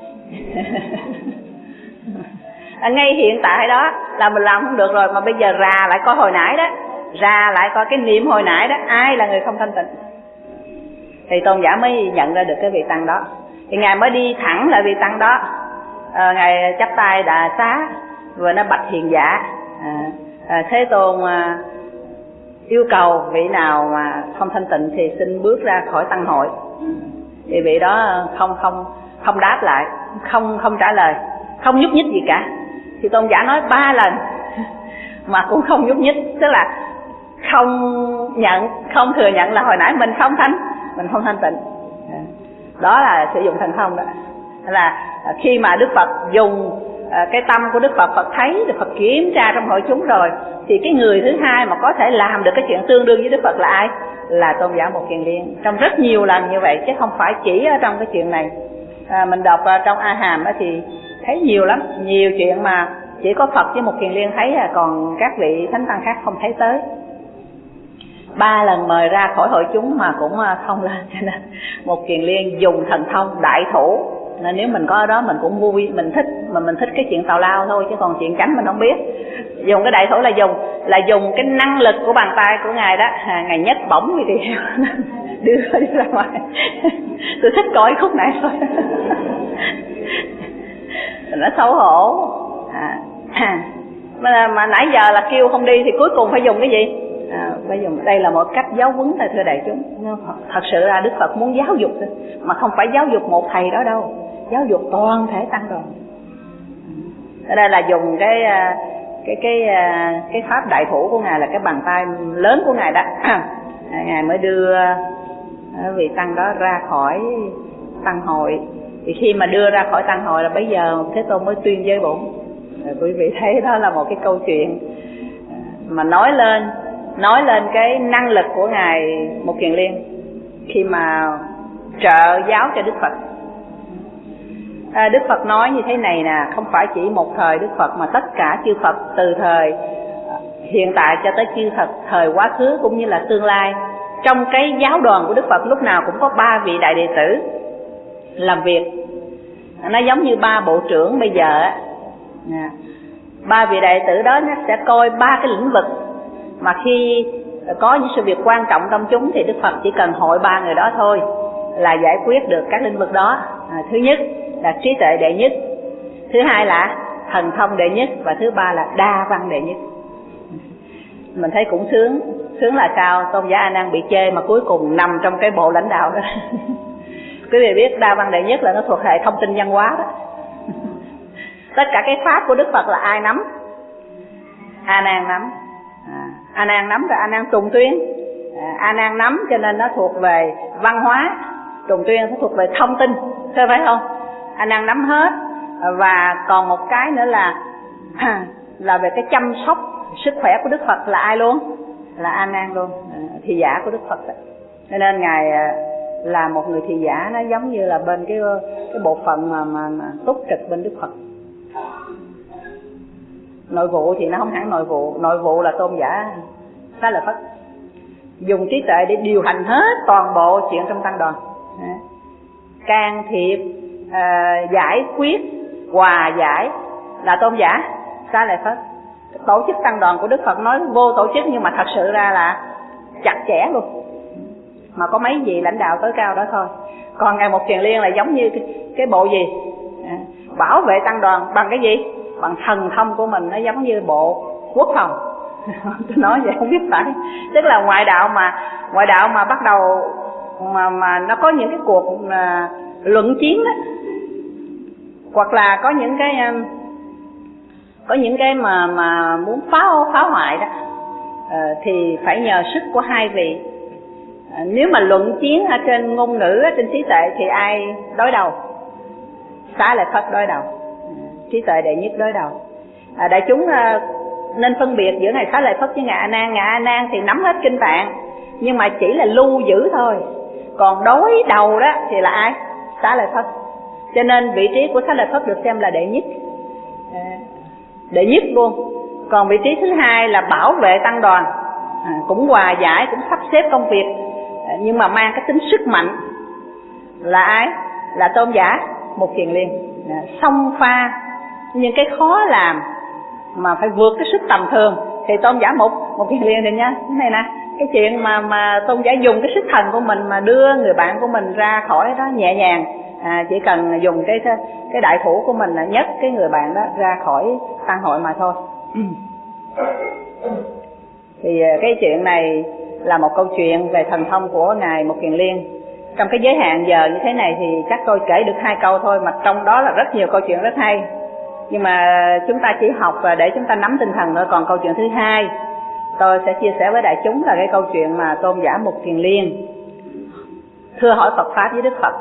À, ngay hiện tại đó là mình làm không được rồi, mà bây giờ ra lại coi hồi nãy đó, ra lại coi cái niệm hồi nãy đó, ai là người không thanh tịnh. Thì tôn giả mới nhận ra được cái vị tăng đó. Thì ngài mới đi thẳng lại vị tăng đó, à, ngài chắp tay đà xá rồi nó bạch hiền giả, à, à, Thế Tôn à, yêu cầu vị nào mà không thanh tịnh thì xin bước ra khỏi tăng hội. Thì vị đó không không không đáp lại, không không trả lời, không nhúc nhích gì cả. Thì tôn giả nói ba lần mà cũng không nhúc nhích, tức là không nhận, không thừa nhận là hồi nãy mình không thanh, mình không thanh tịnh. Đó là sử dụng thần thông đó. Là khi mà Đức Phật dùng cái tâm của Đức Phật, Phật thấy, Đức Phật kiểm tra trong hội chúng rồi, thì cái người thứ hai mà có thể làm được cái chuyện tương đương với Đức Phật là ai? Là tôn giả Một Kiền Liên. Trong rất nhiều lần như vậy, chứ không phải chỉ ở trong cái chuyện này. À, mình đọc trong A Hàm đó thì thấy nhiều lắm, nhiều chuyện mà chỉ có Phật với Một Kiền Liên thấy, còn các vị thánh tăng khác không thấy tới. Ba lần mời ra khỏi hội chúng mà cũng không lên, cho nên Một Kiền Liên dùng thần thông đại thủ. Nên nếu mình có ở đó mình cũng vui, mình thích, mà mình thích cái chuyện tào lao thôi, chứ còn chuyện chánh mình không biết. Dùng cái đại thủ là dùng là dùng cái năng lực của bàn tay của ngài đó, à, ngài nhấc bổng thì đưa đi ra ngoài. Tôi thích coi khúc này thôi. Nó xấu hổ. À, à, mà, mà nãy giờ là kêu không đi thì cuối cùng phải dùng cái gì? À, phải dùng, đây là một cách giáo huấn này thưa đại chúng. Thật sự là Đức Phật muốn giáo dục thôi, mà không phải giáo dục một thầy đó đâu, giáo dục toàn thể tăng đoàn. Ở đây là dùng cái cái cái cái pháp đại thủ của ngài, là cái bàn tay lớn của ngài đó. Ngài mới đưa vị tăng đó ra khỏi tăng hội. Thì khi mà đưa ra khỏi tăng hội là bây giờ Thế Tôn mới tuyên giới bổn. Quý vị thấy đó là một cái câu chuyện mà nói lên nói lên cái năng lực của ngài Một Kiền Liên khi mà trợ giáo cho Đức Phật. À, Đức Phật nói như thế này nè, không phải chỉ một thời Đức Phật mà tất cả chư Phật từ thời hiện tại cho tới chư Phật thời quá khứ cũng như là tương lai. Trong cái giáo đoàn của Đức Phật lúc nào cũng có ba vị đại đệ tử làm việc. Nó giống như ba bộ trưởng bây giờ á. Ba vị đại đệ tử đó nó sẽ coi ba cái lĩnh vực, mà khi có những sự việc quan trọng trong chúng thì Đức Phật chỉ cần hội ba người đó thôi là giải quyết được các lĩnh vực đó. À, thứ nhất là trí tuệ đệ nhất, thứ hai là thần thông đệ nhất, và thứ ba là đa văn đệ nhất. Mình thấy cũng sướng. Sướng là sao? Tôn giả A Nan bị chê mà cuối cùng nằm trong cái bộ lãnh đạo đó. Quý vị biết đa văn đệ nhất là nó thuộc hệ thông tin văn hóa đó. Tất cả cái pháp của Đức Phật là ai nắm? A Nan nắm. À, A Nan nắm rồi A Nan trùng tuyên. À, A Nan nắm cho nên nó thuộc về văn hóa, trùng tuyên nó thuộc về thông tin, thôi phải không? A Nan nắm hết. Và còn một cái nữa là là về cái chăm sóc sức khỏe của Đức Phật là ai luôn? Là A Nan luôn, à, thị giả của Đức Phật đó. Cho nên ngài là một người thị giả, nó giống như là bên cái cái bộ phận mà mà, mà túc trực bên Đức Phật. Nội vụ thì nó không hẳn nội vụ, nội vụ là tôn giả Xá Lợi Phất, dùng trí tuệ để điều hành hết toàn bộ chuyện trong tăng đoàn, can thiệp, à, giải quyết, hòa giải là tôn giả Xá Lợi Phất. Tổ chức tăng đoàn của Đức Phật nói vô tổ chức, nhưng mà thật sự ra là chặt chẽ luôn, mà có mấy vị lãnh đạo tối cao đó thôi. Còn ngài Một Kiền Liên là giống như cái, cái bộ gì à, bảo vệ tăng đoàn bằng cái gì? Bằng thần thông của mình, nó giống như bộ quốc phòng. Tôi nói vậy không biết phải, tức là ngoại đạo mà ngoại đạo mà bắt đầu mà mà nó có những cái cuộc uh, luận chiến đó, hoặc là có những cái um, có những cái mà mà muốn phá phá hoại đó, uh, thì phải nhờ sức của hai vị. Uh, nếu mà luận chiến ở trên ngôn ngữ, ở trên trí tuệ thì ai đối đầu? Xá Lợi Phất đối đầu, trí tuệ đệ nhất đối đầu. À, đại chúng uh, nên phân biệt giữa ngài Xá Lợi Phất với ngài A Nan. Ngài A Nan thì nắm hết kinh tạng, nhưng mà chỉ là lưu giữ thôi. Còn đối đầu đó thì là ai? Xá Lợi Phất. Cho nên vị trí của Xá Lợi Phất được xem là đệ nhất, à, đệ nhất luôn. Còn vị trí thứ hai là bảo vệ tăng đoàn, à, cũng hòa giải, cũng sắp xếp công việc nhưng mà mang cái tính sức mạnh. Là ai? Là Tôn giả Mục Kiền Liên, xông pha những cái khó làm mà phải vượt cái sức tầm thường. Thì Tôn giả Mục Mục Kiền Liên thì nhá, cái này nè, cái chuyện mà mà Tôn giả dùng cái sức thần của mình mà đưa người bạn của mình ra khỏi đó nhẹ nhàng, à, chỉ cần dùng cái cái đại thủ của mình là nhấc cái người bạn đó ra khỏi tăng hội mà thôi. Thì cái chuyện này là một câu chuyện về thần thông của ngài Mục Kiền Liên. Trong cái giới hạn giờ như thế này thì chắc tôi kể được hai câu thôi, mà trong đó là rất nhiều câu chuyện rất hay. Nhưng mà chúng ta chỉ học để chúng ta nắm tinh thần thôi. Còn câu chuyện thứ hai tôi sẽ chia sẻ với đại chúng là cái câu chuyện mà Tôn giả Mục Kiền Liên thưa hỏi Phật pháp với Đức Phật.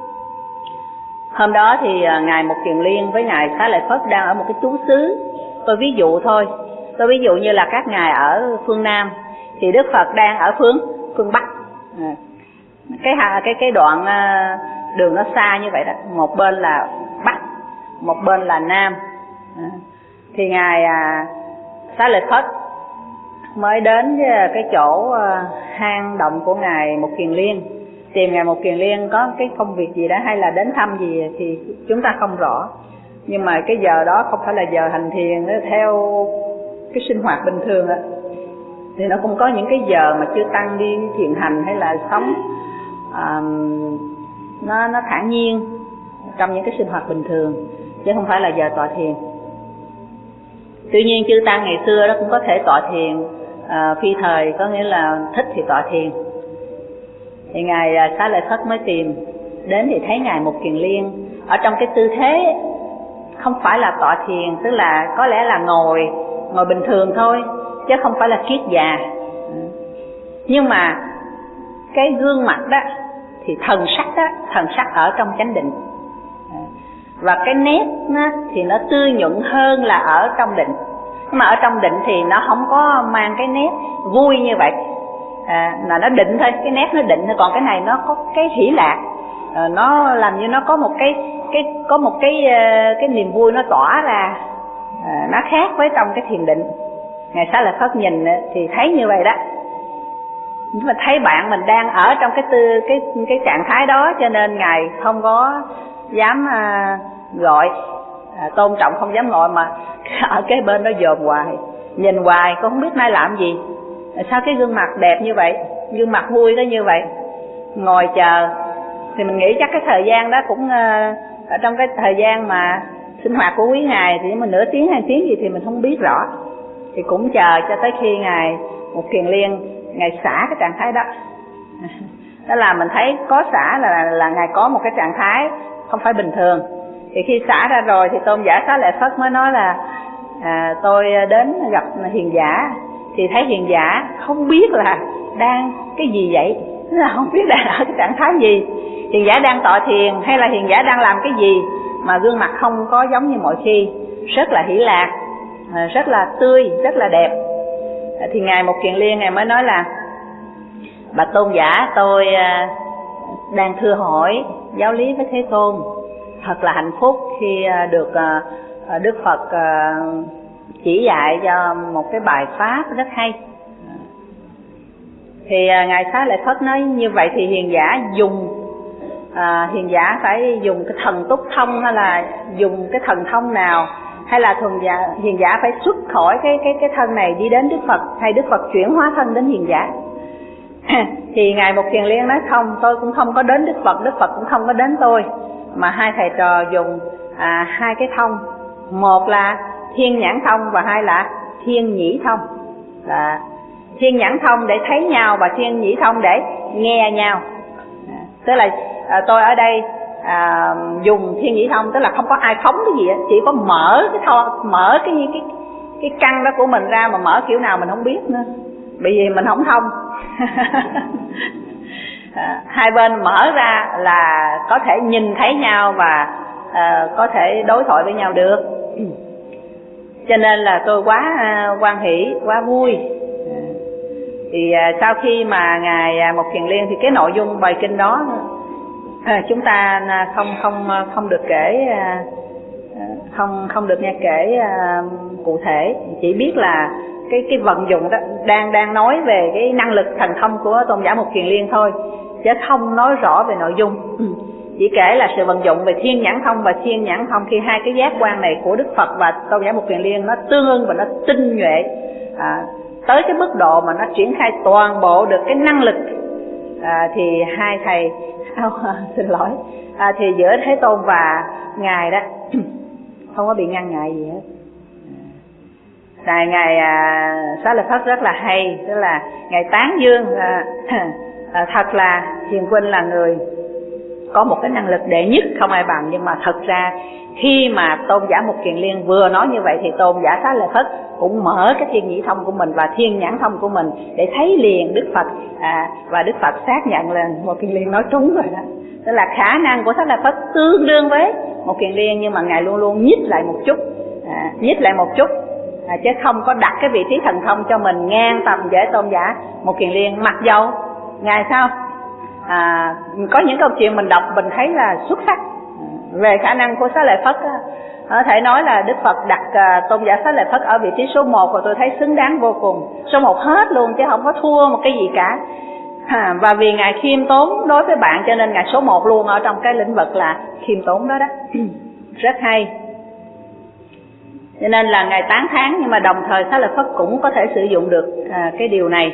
Hôm đó thì ngài Mục Kiền Liên với ngài Xá Lợi Phất đang ở một cái trú xứ. Tôi ví dụ thôi, tôi ví dụ như là các ngài ở phương Nam thì Đức Phật đang ở phương phương Bắc. À, cái cái cái đoạn đường nó xa như vậy đó, một bên là Bắc, một bên là Nam. À, thì ngài à, Xá Lợi Phất mới đến cái chỗ hang động của ngài Mục Kiền Liên, tìm ngài Mục Kiền Liên có cái công việc gì đó hay là đến thăm gì thì chúng ta không rõ. Nhưng mà cái giờ đó không phải là giờ hành thiền theo cái sinh hoạt bình thường á, thì nó cũng có những cái giờ mà chư tăng đi thiền hành hay là sống à, nó nó thản nhiên trong những cái sinh hoạt bình thường, chứ không phải là giờ tọa thiền. Tuy nhiên chư tăng ngày xưa đó cũng có thể tọa thiền à, phi thời, có nghĩa là thích thì tọa thiền. Thì ngài Xá Lợi Phất mới tìm đến thì thấy ngài Mục Kiền Liên ở trong cái tư thế không phải là tọa thiền, tức là có lẽ là ngồi ngồi bình thường thôi, chứ không phải là kiết già. Nhưng mà cái gương mặt đó thì thần sắc đó, thần sắc ở trong chánh định, và cái nét nó thì nó tươi nhuận hơn là ở trong định. Nhưng mà ở trong định thì nó không có mang cái nét vui như vậy, à, là nó định thôi, cái nét nó định thôi. Còn cái này nó có cái hỷ lạc, à, nó làm như nó có một cái cái có một cái cái niềm vui nó tỏa ra, à, nó khác với trong cái thiền định. Ngài Xá Lợi Phất nhìn thì thấy như vậy đó, nhưng mà thấy bạn mình đang ở trong cái tư cái cái trạng thái đó, cho nên ngài không có dám à, gọi, à, tôn trọng không dám gọi, mà ở cái bên đó dòm hoài, nhìn hoài, con không biết nay làm gì, sao cái gương mặt đẹp như vậy, gương mặt vui đó như vậy, ngồi chờ. Thì mình nghĩ chắc cái thời gian đó cũng à, ở trong cái thời gian mà sinh hoạt của quý ngài thì mà nửa tiếng hai tiếng gì thì mình không biết rõ, thì cũng chờ cho tới khi ngài Mục Kiền Liên ngài xả cái trạng thái đó. Đó là mình thấy có xả là là ngài có một cái trạng thái không phải bình thường. Thì khi xả ra rồi thì Tôn giả Xá Lợi Phất mới nói là à, tôi đến gặp hiền giả, thì thấy hiền giả không biết là đang cái gì vậy, tức là không biết đang ở cái trạng thái gì, hiền giả đang tọa thiền hay là hiền giả đang làm cái gì, mà gương mặt không có giống như mọi khi, rất là hỷ lạc, rất là tươi, rất là đẹp. Thì ngài Mục Kiền Liên ngài mới nói là bạch Tôn giả, tôi đang thưa hỏi giáo lý với Thế Tôn, thật là hạnh phúc khi được Đức Phật chỉ dạy cho một cái bài pháp rất hay. Thì ngài Xá Lợi Phất nói như vậy thì hiền giả dùng à, hiền giả phải dùng cái thần túc thông hay là dùng cái thần thông nào, hay là thường giả, hiền giả phải xuất khỏi cái cái cái thân này đi đến Đức Phật, hay Đức Phật chuyển hóa thân đến hiền giả? Thì ngài Mục Kiền Liên nói không, tôi cũng không có đến Đức Phật, Đức Phật cũng không có đến tôi, mà hai thầy trò dùng à, hai cái thông, một là thiên nhãn thông và hai là thiên nhĩ thông. Là thiên nhãn thông để thấy nhau và thiên nhĩ thông để nghe nhau. À, tức là à, tôi ở đây à, dùng thiên nhĩ thông, tức là không có ai phóng cái gì, chỉ có mở cái tho, mở cái cái cái căn đó của mình ra, mà mở kiểu nào mình không biết nữa, bởi vì mình không thông. À, hai bên mở ra là có thể nhìn thấy nhau và à, có thể đối thoại với nhau được. Cho nên là tôi quá à, hoan hỷ, quá vui. À, thì à, sau khi mà ngài Mục Kiền Liên thì cái nội dung bài kinh đó à, chúng ta không không không được kể, à, không không được nghe kể à, cụ thể, chỉ biết là cái cái vận dụng đó, đang đang nói về cái năng lực thần thông của tôn giả Mục Kiền Liên thôi, chứ không nói rõ về nội dung. Chỉ kể là sự vận dụng về thiên nhãn thông và thiên nhãn thông, khi hai cái giác quan này của Đức Phật và tôn giả Mục Kiền Liên nó tương ưng và nó tinh nhuệ, à, tới cái mức độ mà nó triển khai toàn bộ được cái năng lực, à, thì hai thầy oh, xin lỗi à, thì giữa Thế Tôn và ngài đó không có bị ngăn ngại gì hết. Tại ngài à, Xá Lợi Phất rất là hay, tức là ngài tán dương à, à, thật là Hiền Huynh là người có một cái năng lực đệ nhất không ai bằng. Nhưng mà thật ra khi mà tôn giả Mục Kiền Liên vừa nói như vậy thì tôn giả Xá Lợi Phất cũng mở cái thiên nhĩ thông của mình và thiên nhãn thông của mình để thấy liền Đức Phật, à, và Đức Phật xác nhận là Mục Kiền Liên nói trúng rồi đó. Tức là khả năng của Xá Lợi Phất tương đương với Mục Kiền Liên, nhưng mà ngài luôn luôn nhích lại một chút, à, nhích lại một chút, à, chứ không có đặt cái vị trí thần thông cho mình ngang tầm với tôn giả Mục Kiền Liên. Mặc dầu ngài sao à, có những câu chuyện mình đọc mình thấy là xuất sắc về khả năng của Xá Lợi Phất, có thể nói là Đức Phật đặt uh, tôn giả Xá Lợi Phất ở vị trí số một, và tôi thấy xứng đáng vô cùng, số một hết luôn chứ không có thua một cái gì cả. À, và vì ngài khiêm tốn đối với bạn cho nên ngài số một luôn ở trong cái lĩnh vực là khiêm tốn đó đó. Rất hay. Cho nên là ngài tán thán, nhưng mà đồng thời Xá Lợi Phất cũng có thể sử dụng được à, cái điều này.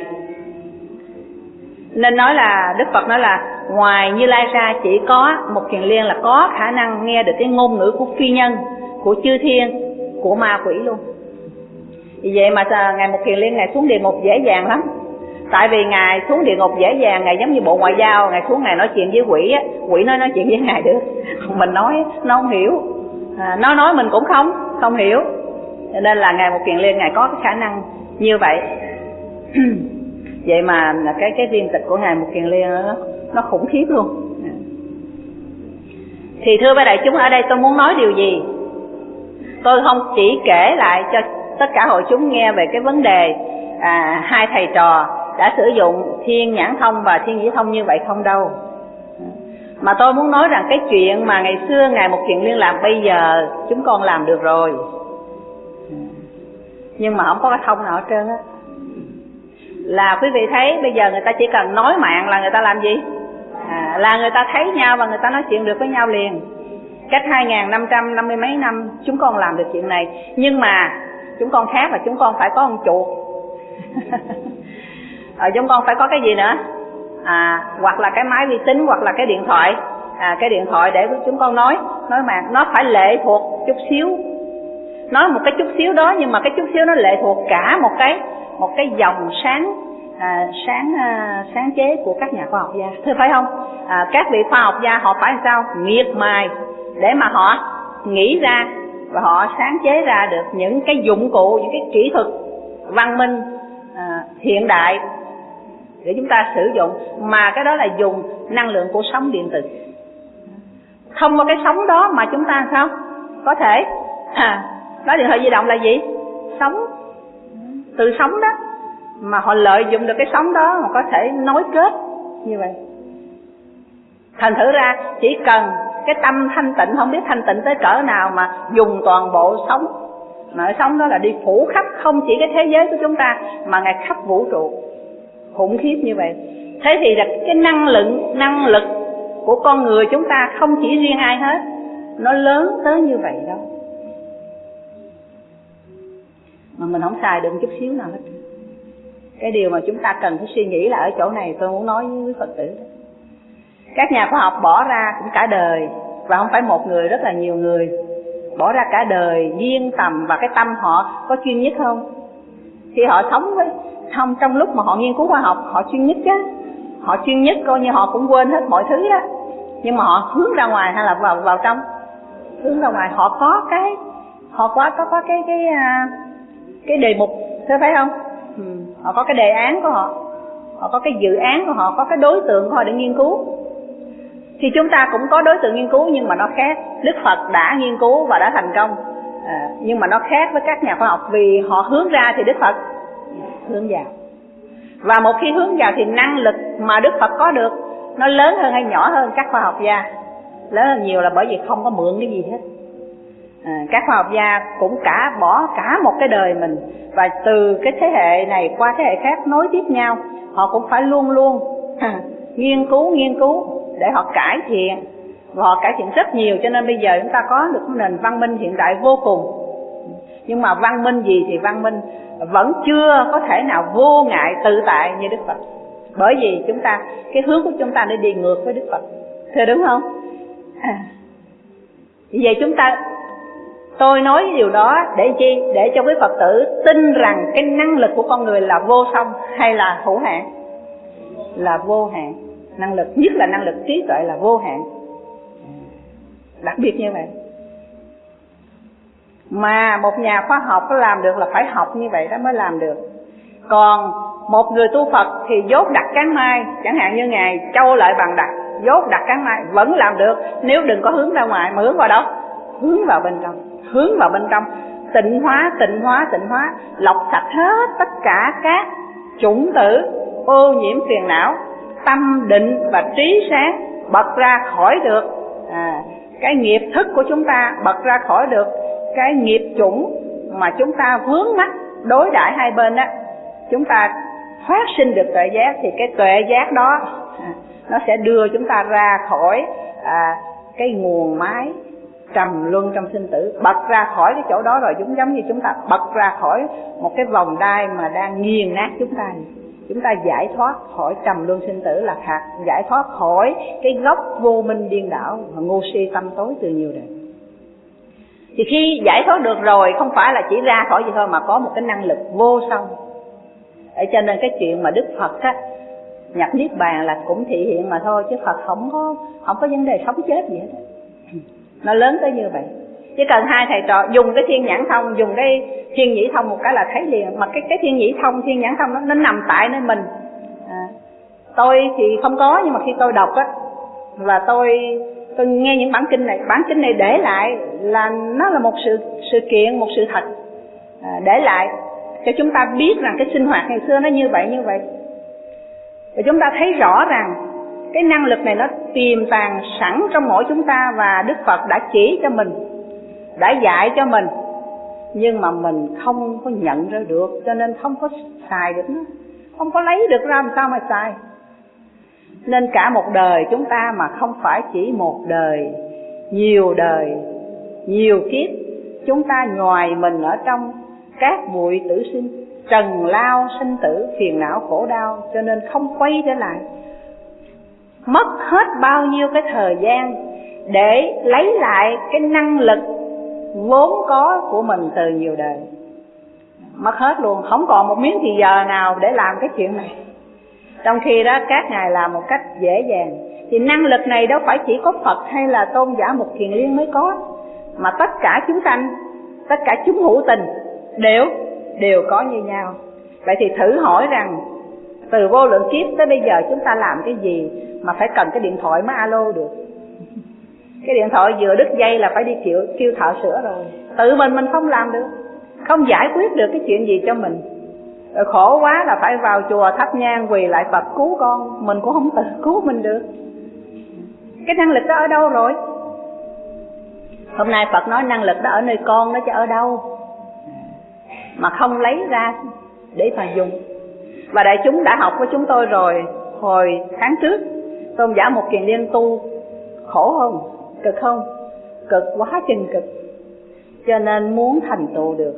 Nên nói là Đức Phật nói là ngoài Như Lai ra chỉ có Mục Kiền Liên là có khả năng nghe được cái ngôn ngữ của phi nhân, của chư thiên, của ma quỷ luôn. Vì vậy mà ngài Mục Kiền Liên ngài xuống địa ngục dễ dàng lắm. Tại vì ngài xuống địa ngục dễ dàng, ngài giống như bộ ngoại giao, ngài xuống ngài nói chuyện với quỷ á, quỷ nói nói chuyện với ngài được. Mình nói nó không hiểu, à, nó nói mình cũng không không hiểu. Cho nên là ngài Mục Kiền Liên ngài có cái khả năng như vậy. Vậy mà cái cái viên tịch của ngài Mục Kiền Liên nó, nó khủng khiếp luôn. Thì thưa với đại chúng, ở đây tôi muốn nói điều gì? Tôi không chỉ kể lại cho tất cả hội chúng nghe về cái vấn đề à, hai thầy trò đã sử dụng thiên nhãn thông và thiên nhĩ thông như vậy không đâu, mà tôi muốn nói rằng cái chuyện mà ngày xưa ngài Mục Kiền Liên làm bây giờ chúng con làm được rồi, nhưng mà không có cái thông nào hết trơn á. Là quý vị thấy bây giờ người ta chỉ cần nói mạng là người ta làm gì? À, là người ta thấy nhau và người ta nói chuyện được với nhau liền. Cách hai nghìn năm trăm năm mươi mấy năm chúng con làm được chuyện này. Nhưng mà chúng con khác là chúng con phải có con chuột. Ờ, chúng con phải có cái gì nữa? À, hoặc là cái máy vi tính, hoặc là cái điện thoại. À, cái điện thoại để chúng con nói nói mạng, nó phải lệ thuộc chút xíu. Nói một cái chút xíu đó, nhưng mà cái chút xíu nó lệ thuộc cả một cái một cái dòng sáng à, sáng à, sáng chế của các nhà khoa học gia, thưa phải không? À, các vị khoa học gia họ phải làm sao miệt mài để mà họ nghĩ ra và họ sáng chế ra được những cái dụng cụ, những cái kỹ thuật văn minh à, hiện đại để chúng ta sử dụng, mà cái đó là dùng năng lượng của sóng điện tử. Không có cái sóng đó mà chúng ta sao có thể à, nói điện thoại di động là gì? Sóng, từ sóng đó mà họ lợi dụng được cái sóng đó mà có thể nối kết như vậy. Thành thử ra chỉ cần cái tâm thanh tịnh, không biết thanh tịnh tới cỡ nào mà dùng toàn bộ sóng, mà cái sóng đó là đi phủ khắp không chỉ cái thế giới của chúng ta mà ngay khắp vũ trụ, khủng khiếp như vậy. Thế thì là cái năng lượng năng lực của con người chúng ta không chỉ riêng ai hết, nó lớn tới như vậy đâu, mà mình không xài được một chút xíu nào hết. Cái điều mà chúng ta cần phải suy nghĩ là ở chỗ này tôi muốn nói với Phật tử. Các nhà khoa học bỏ ra cũng cả đời, và không phải một người, rất là nhiều người bỏ ra cả đời duyên tầm, và cái tâm họ có chuyên nhất không? Khi họ sống với không, trong lúc mà họ nghiên cứu khoa học họ chuyên nhất chứ, họ chuyên nhất coi như họ cũng quên hết mọi thứ á, nhưng mà họ hướng ra ngoài hay là vào vào trong? Hướng ra ngoài. Họ có cái họ có có có cái cái cái đề mục, thế phải không? Ừ. Họ có cái đề án của họ, họ có cái dự án của họ, có cái đối tượng của họ để nghiên cứu. Thì chúng ta cũng có đối tượng nghiên cứu nhưng mà nó khác. Đức Phật đã nghiên cứu và đã thành công, à, nhưng mà nó khác với các nhà khoa học, vì họ hướng ra thì Đức Phật hướng vào. Và một khi hướng vào thì năng lực mà Đức Phật có được nó lớn hơn hay nhỏ hơn các khoa học gia? Lớn hơn nhiều, là bởi vì không có mượn cái gì hết. À, các khoa học gia cũng cả bỏ cả một cái đời mình, và từ cái thế hệ này qua thế hệ khác nối tiếp nhau, họ cũng phải luôn luôn à, nghiên cứu nghiên cứu để họ cải thiện, và họ cải thiện rất nhiều, cho nên bây giờ chúng ta có được nền văn minh hiện đại vô cùng. Nhưng mà văn minh gì thì văn minh vẫn chưa có thể nào vô ngại tự tại như Đức Phật, bởi vì chúng ta cái hướng của chúng ta để đi ngược với Đức Phật, thưa đúng không? À, vậy chúng ta, tôi nói điều đó để chi? Để cho quý Phật tử tin rằng cái năng lực của con người là vô song hay là hữu hạn? Là vô hạn. Năng lực, nhất là năng lực trí tuệ là vô hạn, đặc biệt như vậy. Mà một nhà khoa học có làm được là phải học như vậy đó mới làm được. Còn một người tu Phật thì dốt đặt cán mai, chẳng hạn như Ngài Châu Lợi Bằng đặt, dốt đặt cán mai vẫn làm được, nếu đừng có hướng ra ngoài mà hướng vào đâu? Hướng vào bên trong, hướng vào bên trong, tịnh hóa, tịnh hóa, tịnh hóa, lọc sạch hết tất cả các chủng tử ô nhiễm phiền não, tâm định và trí sáng bật ra khỏi được à, cái nghiệp thức của chúng ta, bật ra khỏi được cái nghiệp chủng mà chúng ta vướng mắc đối đãi hai bên á, chúng ta phát sinh được tuệ giác, thì cái tuệ giác đó à, nó sẽ đưa chúng ta ra khỏi à, cái nguồn mái trầm luân trong sinh tử, bật ra khỏi cái chỗ đó rồi, giống giống như chúng ta bật ra khỏi một cái vòng đai mà đang nghiền nát chúng ta. Chúng ta giải thoát khỏi trầm luân sinh tử là khác, giải thoát khỏi cái gốc vô minh điên đảo và ngu si tâm tối từ nhiều đời. Thì khi giải thoát được rồi, không phải là chỉ ra khỏi gì thôi, mà có một cái năng lực vô song. Ở cho nên cái chuyện mà Đức Phật á nhập niết bàn là cũng thị hiện mà thôi, chứ Phật không có không có vấn đề sống chết gì hết. Nó lớn tới như vậy. Chỉ cần hai thầy trò dùng cái thiên nhãn thông, dùng cái thiên nhĩ thông một cái là thấy liền. Mà cái cái thiên nhĩ thông, thiên nhãn thông nó, nó nằm tại nơi mình. À, tôi thì không có, nhưng mà khi tôi đọc á, và tôi tôi nghe những bản kinh này, bản kinh này để lại là nó là một sự sự kiện, một sự thật, à, để lại cho chúng ta biết rằng cái sinh hoạt ngày xưa nó như vậy như vậy. Và chúng ta thấy rõ rằng cái năng lực này nó tiềm tàng sẵn trong mỗi chúng ta, và Đức Phật đã chỉ cho mình, đã dạy cho mình, nhưng mà mình không có nhận ra được, cho nên không có xài được nó, không có lấy được ra làm sao mà xài. Nên cả một đời chúng ta mà không phải chỉ một đời, nhiều đời, nhiều kiếp, chúng ta nhòi mình ở trong các bụi tử sinh, trần lao sinh tử, phiền não khổ đau, cho nên không quay trở lại. Mất hết bao nhiêu cái thời gian để lấy lại cái năng lực vốn có của mình từ nhiều đời. Mất hết luôn, không còn một miếng thì giờ nào để làm cái chuyện này. Trong khi đó các ngài làm một cách dễ dàng. Thì năng lực này đâu phải chỉ có Phật hay là tôn giả Mục Kiền Liên mới có, mà tất cả chúng sanh, tất cả chúng hữu tình đều đều có như nhau. Vậy thì thử hỏi rằng từ vô lượng kiếp tới bây giờ chúng ta làm cái gì mà phải cần cái điện thoại mới alo được? Cái điện thoại vừa đứt dây là phải đi kêu, kêu thợ sửa rồi. Tự mình mình không làm được, không giải quyết được cái chuyện gì cho mình. Rồi khổ quá là phải vào chùa thắp nhang quỳ lại Phật cứu con, mình cũng không tự cứu mình được. Cái năng lực đó ở đâu rồi? Hôm nay Phật nói năng lực đó ở nơi con đó chứ ở đâu, mà không lấy ra để mà dùng. Và đại chúng đã học với chúng tôi rồi, hồi tháng trước tôn giả Mục Kiền Liên tu khổ không? Cực không? Cực quá chừng cực. Cho nên muốn thành tựu được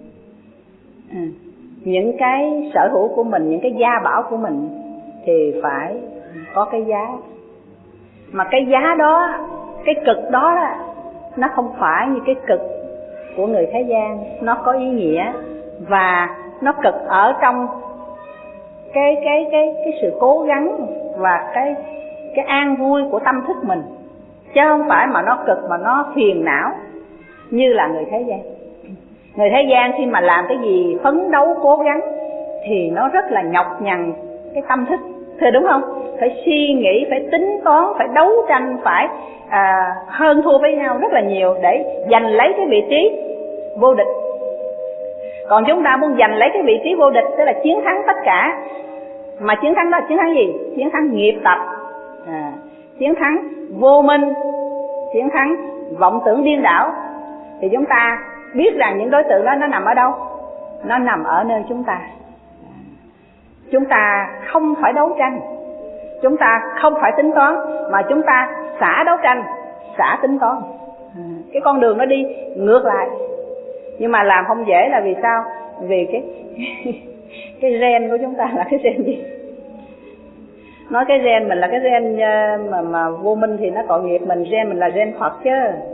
à, những cái sở hữu của mình, những cái gia bảo của mình thì phải có cái giá. Mà cái giá đó, cái cực đó nó không phải như cái cực của người thế gian, nó có ý nghĩa và nó cực ở trong cái cái cái cái sự cố gắng và cái cái an vui của tâm thức mình, chứ không phải mà nó cực mà nó phiền não như là người thế gian. Người thế gian khi mà làm cái gì phấn đấu cố gắng thì nó rất là nhọc nhằn cái tâm thức, thưa đúng không? Phải suy nghĩ, phải tính toán, phải đấu tranh, phải à, hơn thua với nhau rất là nhiều để giành lấy cái vị trí vô địch. Còn chúng ta muốn giành lấy cái vị trí vô địch, tức là chiến thắng tất cả. Mà chiến thắng đó là chiến thắng gì? Chiến thắng nghiệp tập, à, chiến thắng vô minh, chiến thắng vọng tưởng điên đảo. thì chúng ta biết rằng những đối tượng đó nó nằm ở đâu? Nó nằm ở nơi chúng ta. Chúng ta không phải đấu tranh, chúng ta không phải tính toán, mà chúng ta xả đấu tranh, xả tính toán. Cái con đường nó đi ngược lại. Nhưng mà làm không dễ là vì sao? Vì cái cái gen của chúng ta là cái gen gì? Nói cái gen mình là cái gen mà, mà vô minh thì nó tội nghiệp mình, gen mình là gen Phật chứ.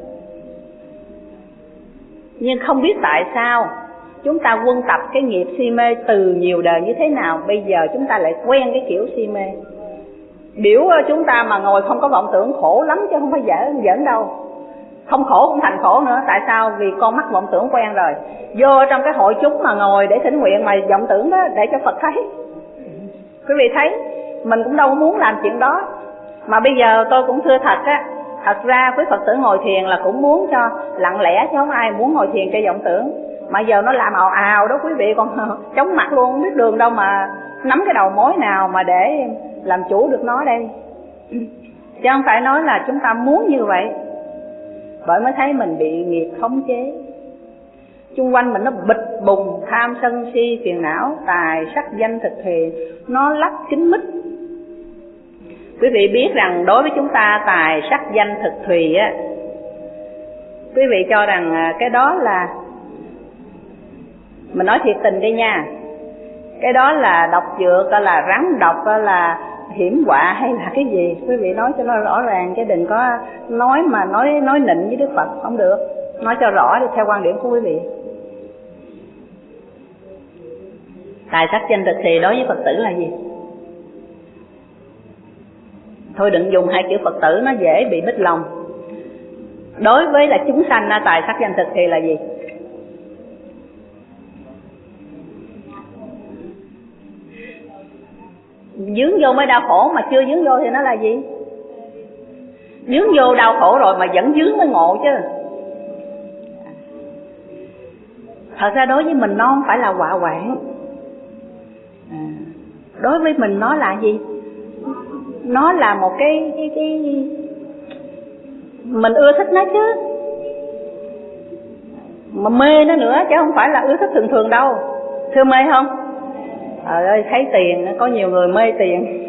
Nhưng không biết tại sao chúng ta quân tập cái nghiệp si mê từ nhiều đời như thế nào, bây giờ chúng ta lại quen cái kiểu si mê. Biểu chúng ta mà ngồi không có vọng tưởng khổ lắm chứ không phải giỡn, giỡn đâu. Không khổ cũng thành khổ nữa. Tại sao? Vì con mắt vọng tưởng quen rồi. Vô trong cái hội chúng mà ngồi để thỉnh nguyện mà vọng tưởng đó để cho Phật thấy. Quý vị thấy, mình cũng đâu muốn làm chuyện đó. Mà bây giờ tôi cũng thưa thật á, thật ra quý Phật tử ngồi thiền là cũng muốn cho lặng lẽ, chứ không ai muốn ngồi thiền cho vọng tưởng. Mà giờ nó làm ào ào đó quý vị, còn chóng mặt luôn, không biết đường đâu mà nắm cái đầu mối nào mà để làm chủ được nó đây. Chứ không phải nói là chúng ta muốn như vậy, bởi mới thấy mình bị nghiệp khống chế. Chung quanh mình nó bịch bùng tham sân si phiền não, tài sắc danh thực thùy, nó lấp kín mít. Quý vị biết rằng đối với chúng ta tài sắc danh thực thùy á, quý vị cho rằng cái đó là, mình nói thiệt tình đi nha, cái đó là độc dược, là rắn độc, là hiểm họa hay là cái gì? Quý vị nói cho nó rõ ràng, chứ đừng có nói mà nói nói nịnh với Đức Phật, không được. Nói cho rõ đi, theo quan điểm của quý vị. Tài sắc danh thực thì đối với Phật tử là gì? Thôi đừng dùng hai chữ Phật tử, nó dễ bị bích lòng. Đối với là chúng sanh, tài sắc danh thực thì là gì? Dướng vô mới đau khổ, mà chưa dướng vô thì nó là gì? Dướng vô đau khổ rồi mà vẫn dướng mới ngộ chứ. Thật ra đối với mình nó không phải là họa hoạn. À, đối với mình nó là gì? Nó là một cái, cái, cái mình ưa thích nó chứ, mà mê nó nữa, chứ không phải là ưa thích thường thường đâu. Thưa mê không? Trời ơi, thấy tiền, có nhiều người mê tiền.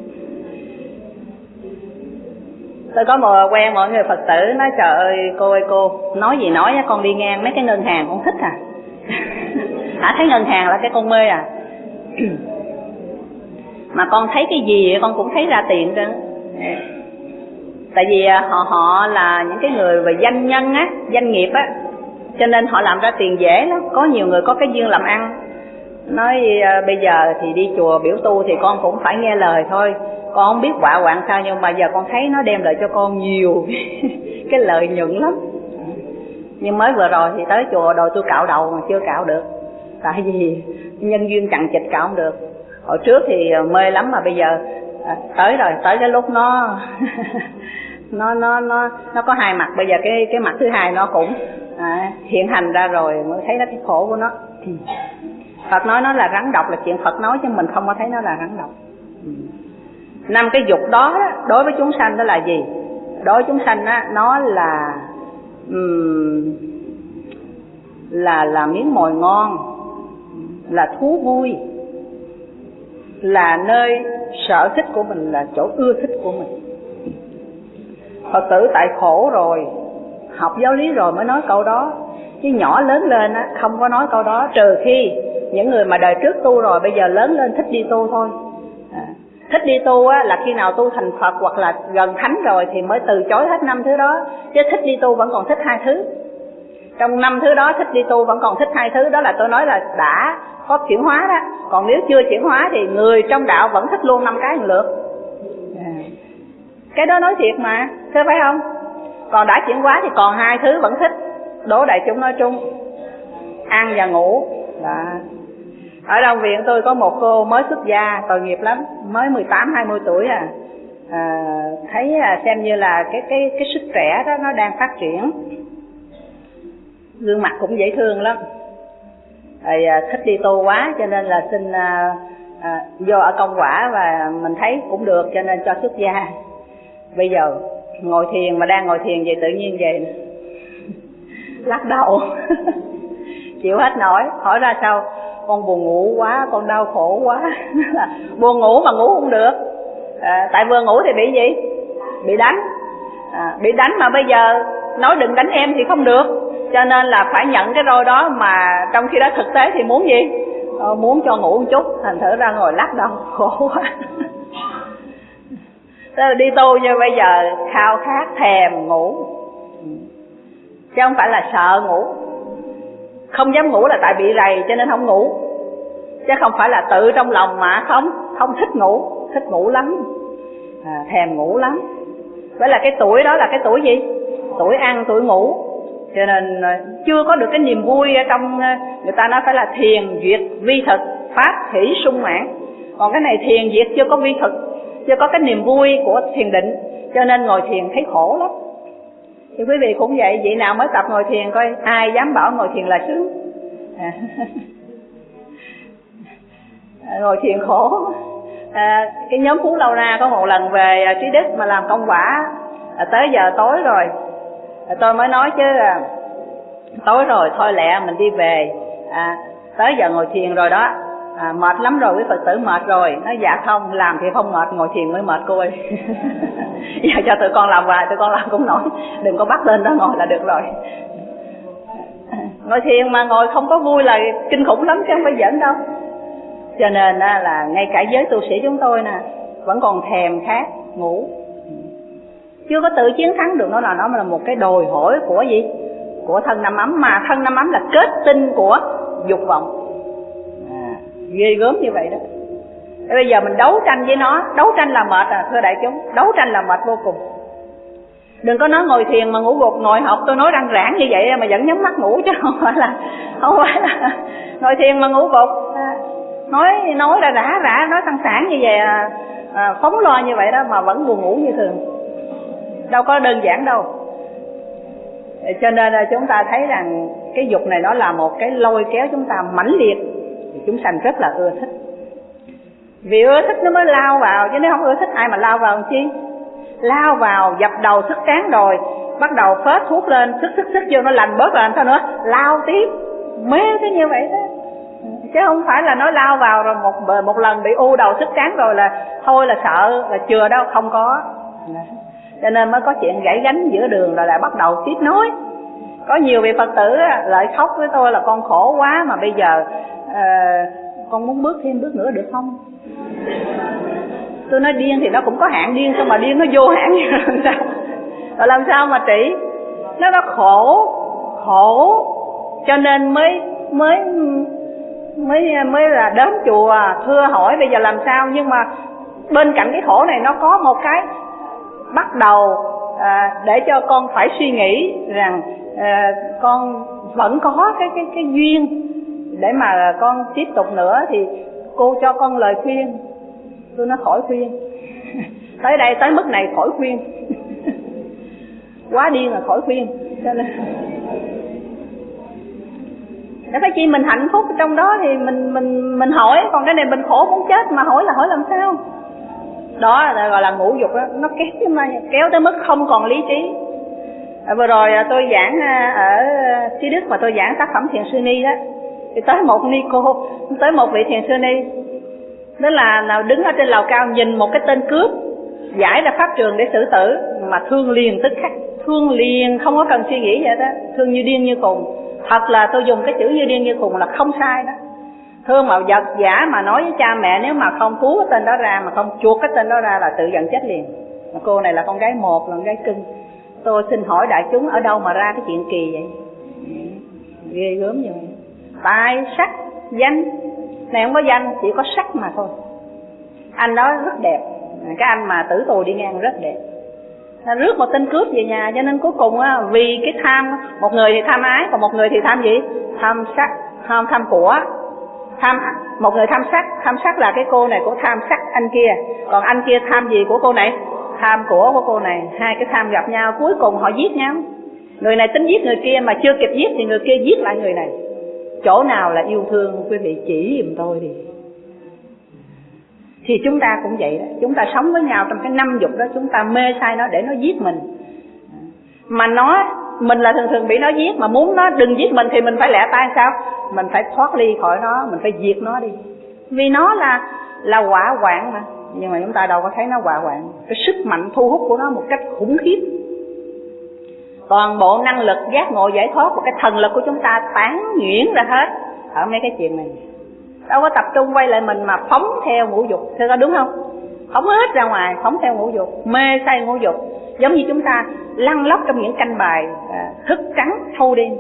Tôi có một quen mọi người Phật tử nói trời ơi cô ơi cô, nói gì nói con đi ngang mấy cái ngân hàng con thích à. Hả, thấy ngân hàng là cái con mê à. Mà con thấy cái gì con cũng thấy ra tiền chứ. Tại vì họ họ là những cái người về danh nhân á, doanh nghiệp á, cho nên họ làm ra tiền dễ lắm. Có nhiều người có cái duyên làm ăn, nói bây giờ thì đi chùa biểu tu thì con cũng phải nghe lời thôi, con không biết quạ quạng sao, nhưng mà giờ con thấy nó đem lại cho con nhiều cái lợi nhuận lắm. Nhưng mới vừa rồi thì tới chùa đòi tôi cạo đầu mà chưa cạo được, tại vì nhân duyên chằng chịt cạo không được. Hồi trước thì mê lắm, mà bây giờ à, tới rồi, tới cái lúc nó nó nó nó nó có hai mặt. Bây giờ cái cái mặt thứ hai nó cũng à, hiện hành ra rồi mới thấy nó cái khổ của nó. Phật nói nó là rắn độc là chuyện Phật nói, chứ mình không có thấy nó là rắn độc. Năm cái dục đó, đó đối với chúng sanh đó là gì? Đối với chúng sanh đó, nó là um, là là miếng mồi ngon, là thú vui, là nơi sở thích của mình, là chỗ ưa thích của mình. Phật tử tại khổ rồi, học giáo lý rồi mới nói câu đó, chứ nhỏ lớn lên á không có nói câu đó, trừ khi những người mà đời trước tu rồi bây giờ lớn lên thích đi tu thôi. À, thích đi tu á là khi nào tu thành Phật hoặc là gần thánh rồi thì mới từ chối hết năm thứ đó, chứ thích đi tu vẫn còn thích hai thứ. Trong năm thứ đó thích đi tu vẫn còn thích hai thứ, đó là tôi nói là đã có chuyển hóa đó. Còn nếu chưa chuyển hóa thì người trong đạo vẫn thích luôn năm cái một lượt. À, cái đó nói thiệt mà, thưa phải không? Còn đã chuyển hóa thì còn hai thứ vẫn thích. Đố đại chúng nói chung, ăn và ngủ. Đó. Ở Đông Viện tôi có một cô mới xuất gia, tội nghiệp lắm, mới mười tám hai mươi tuổi à. À, thấy xem như là cái cái cái sức trẻ đó nó đang phát triển, gương mặt cũng dễ thương lắm. Rồi à, thích đi tu quá cho nên là xin à, à, vô ở công quả, và mình thấy cũng được cho nên cho xuất gia. Bây giờ ngồi thiền mà đang ngồi thiền vậy tự nhiên vậy lắc đầu. Chịu hết nổi. Hỏi ra sao? Con buồn ngủ quá, con đau khổ quá. Buồn ngủ mà ngủ không được. À, tại vừa ngủ thì bị gì? Bị đánh. À, bị đánh mà bây giờ nói đừng đánh em thì không được. Cho nên là phải nhận cái roi đó, mà trong khi đó thực tế thì muốn gì? Ờ, muốn cho ngủ một chút, thành thử ra ngồi lắc đầu, khổ quá. Thế là đi tu như bây giờ khao khát thèm ngủ, chứ không phải là sợ ngủ. Không dám ngủ là tại bị rầy cho nên không ngủ, chứ không phải là tự trong lòng mà không không thích ngủ. Thích ngủ lắm, à, thèm ngủ lắm. Vậy là cái tuổi đó là cái tuổi gì? Tuổi ăn, tuổi ngủ. Cho nên chưa có được cái niềm vui ở trong, người ta nói phải là thiền duyệt vi thực, pháp hỷ sung mãn. Còn cái này thiền duyệt chưa có vi thực, chưa có cái niềm vui của thiền định, cho nên ngồi thiền thấy khổ lắm. Thì quý vị cũng vậy, vị nào mới tập ngồi thiền coi ai dám bảo ngồi thiền là sướng. À. Ngồi thiền khổ. À, cái nhóm Phú Lâu Ra có một lần về Trí Đức mà làm công quả, à, tới giờ tối rồi, à, tôi mới nói chứ à, tối rồi thôi lẹ mình đi về, à, tới giờ ngồi thiền rồi đó, à, mệt lắm rồi, quý Phật tử mệt rồi. Nói dạ không, làm thì không mệt, ngồi thiền mới mệt cô ơi. Giờ cho tụi con làm hoài, tụi con làm cũng nổi, đừng có bắt lên đó ngồi là được rồi. Ngồi thiền mà ngồi không có vui là kinh khủng lắm chứ không phải giỡn đâu. Cho nên là ngay cả giới tu sĩ chúng tôi nè vẫn còn thèm khát ngủ, chưa có tự chiến thắng được. Nó là nó là một cái đòi hỏi của gì? Của thân năm ấm, mà thân năm ấm là kết tinh của dục vọng. À, ghê gớm như vậy đó. Thế bây giờ mình đấu tranh với nó, đấu tranh là mệt à thưa đại chúng, đấu tranh là mệt vô cùng. Đừng có nói ngồi thiền mà ngủ gục, ngồi học tôi nói răng rãng như vậy mà vẫn nhắm mắt ngủ, chứ không phải là không phải là ngồi thiền mà ngủ gục. À, nói nói ra rã rã, nói sẵn sàng như vậy, à, à, phóng lo như vậy đó mà vẫn buồn ngủ như thường, đâu có đơn giản đâu. Cho nên là chúng ta thấy rằng cái dục này nó là một cái lôi kéo chúng ta mãnh liệt, chúng sanh rất là ưa thích. Vì ưa thích nó mới lao vào, chứ nếu không ưa thích ai mà lao vào làm chi? Lao vào dập đầu sức cán rồi bắt đầu phết thuốc lên, sức sức sức vô nó lành bớt rồi làm sao nữa, lao tiếp, mê cái như vậy đó. Chứ không phải là nó lao vào rồi một một lần bị u đầu sức cán rồi là thôi là sợ là chừa đâu, không có. Cho nên mới có chuyện gãy gánh giữa đường rồi lại bắt đầu tiếp nối. Có nhiều vị Phật tử lại khóc với tôi là con khổ quá mà bây giờ uh, con muốn bước thêm bước nữa được không? Tôi nói điên thì nó cũng có hạn điên, sao mà điên nó vô hạn vậy làm sao? Rồi làm sao mà trị? Nó nó khổ, khổ cho nên mới mới mới mới là đến chùa thưa hỏi bây giờ làm sao. Nhưng mà bên cạnh cái khổ này nó có một cái bắt đầu à, để cho con phải suy nghĩ rằng à, con vẫn có cái cái cái duyên để mà con tiếp tục nữa, thì cô cho con lời khuyên. Tôi nói khỏi khuyên. Tới đây tới mức này khỏi khuyên. Quá điên là khỏi khuyên. Cho nên để phải chi mình hạnh phúc trong đó thì mình mình mình hỏi, còn cái này mình khổ muốn chết mà hỏi là hỏi làm sao? Đó là gọi là ngũ dục đó, nó kéo chứ mà kéo tới mức không còn lý trí. À, vừa rồi tôi giảng ở Trí Đức mà tôi giảng tác phẩm Thiền Sư Ni đó, thì tới một ni cô, tới một vị thiền sư ni, đó là nào đứng ở trên lầu cao nhìn một cái tên cướp giải ra pháp trường để xử tử mà thương liền tức khắc, thương liền không có cần suy nghĩ vậy đó, thương như điên như khùng. Thật là tôi dùng cái chữ như điên như khùng là không sai đó. Thương mà vật giả mà nói với cha mẹ nếu mà không cứu cái tên đó ra, mà không chuột cái tên đó ra là tự giận chết liền. Mà cô này là con gái một, là con gái cưng. Tôi xin hỏi đại chúng ở đâu mà ra cái chuyện kỳ vậy? Ghê gớm như vậy. Tài, sắc, danh. Này không có danh, chỉ có sắc mà thôi. Anh đó rất đẹp, cái anh mà tử tù đi ngang rất đẹp. Nó rước một tên cướp về nhà, cho nên cuối cùng á, vì cái tham, một người thì tham ái, còn một người thì tham gì? Tham sắc, không tham của. Tham, một người tham sắc, tham sắc là cái cô này của tham sắc anh kia, còn anh kia tham gì của cô này? Tham của của cô này. Hai cái tham gặp nhau, cuối cùng họ giết nhau. Người này tính giết người kia mà chưa kịp giết thì người kia giết lại người này. Chỗ nào là yêu thương quý vị chỉ giùm tôi đi. Thì chúng ta cũng vậy đó, chúng ta sống với nhau trong cái năm dục đó, chúng ta mê sai nó để nó giết mình. Mà nó mình là thường thường bị nó giết, mà muốn nó đừng giết mình thì mình phải lẹ tay sao? Mình phải thoát ly khỏi nó, mình phải diệt nó đi. Vì nó là là hỏa hoạn mà. Nhưng mà chúng ta đâu có thấy nó hỏa hoạn. Cái sức mạnh thu hút của nó một cách khủng khiếp. Toàn bộ năng lực giác ngộ giải thoát và cái thần lực của chúng ta tán nhuyễn ra hết ở mấy cái chuyện này. Đâu có tập trung quay lại mình mà phóng theo ngũ dục, thưa có đúng không? Phóng hết ra ngoài, phóng theo ngũ dục, mê say ngũ dục. Giống như chúng ta lăn lóc trong những canh bài à, thức trắng thâu đêm.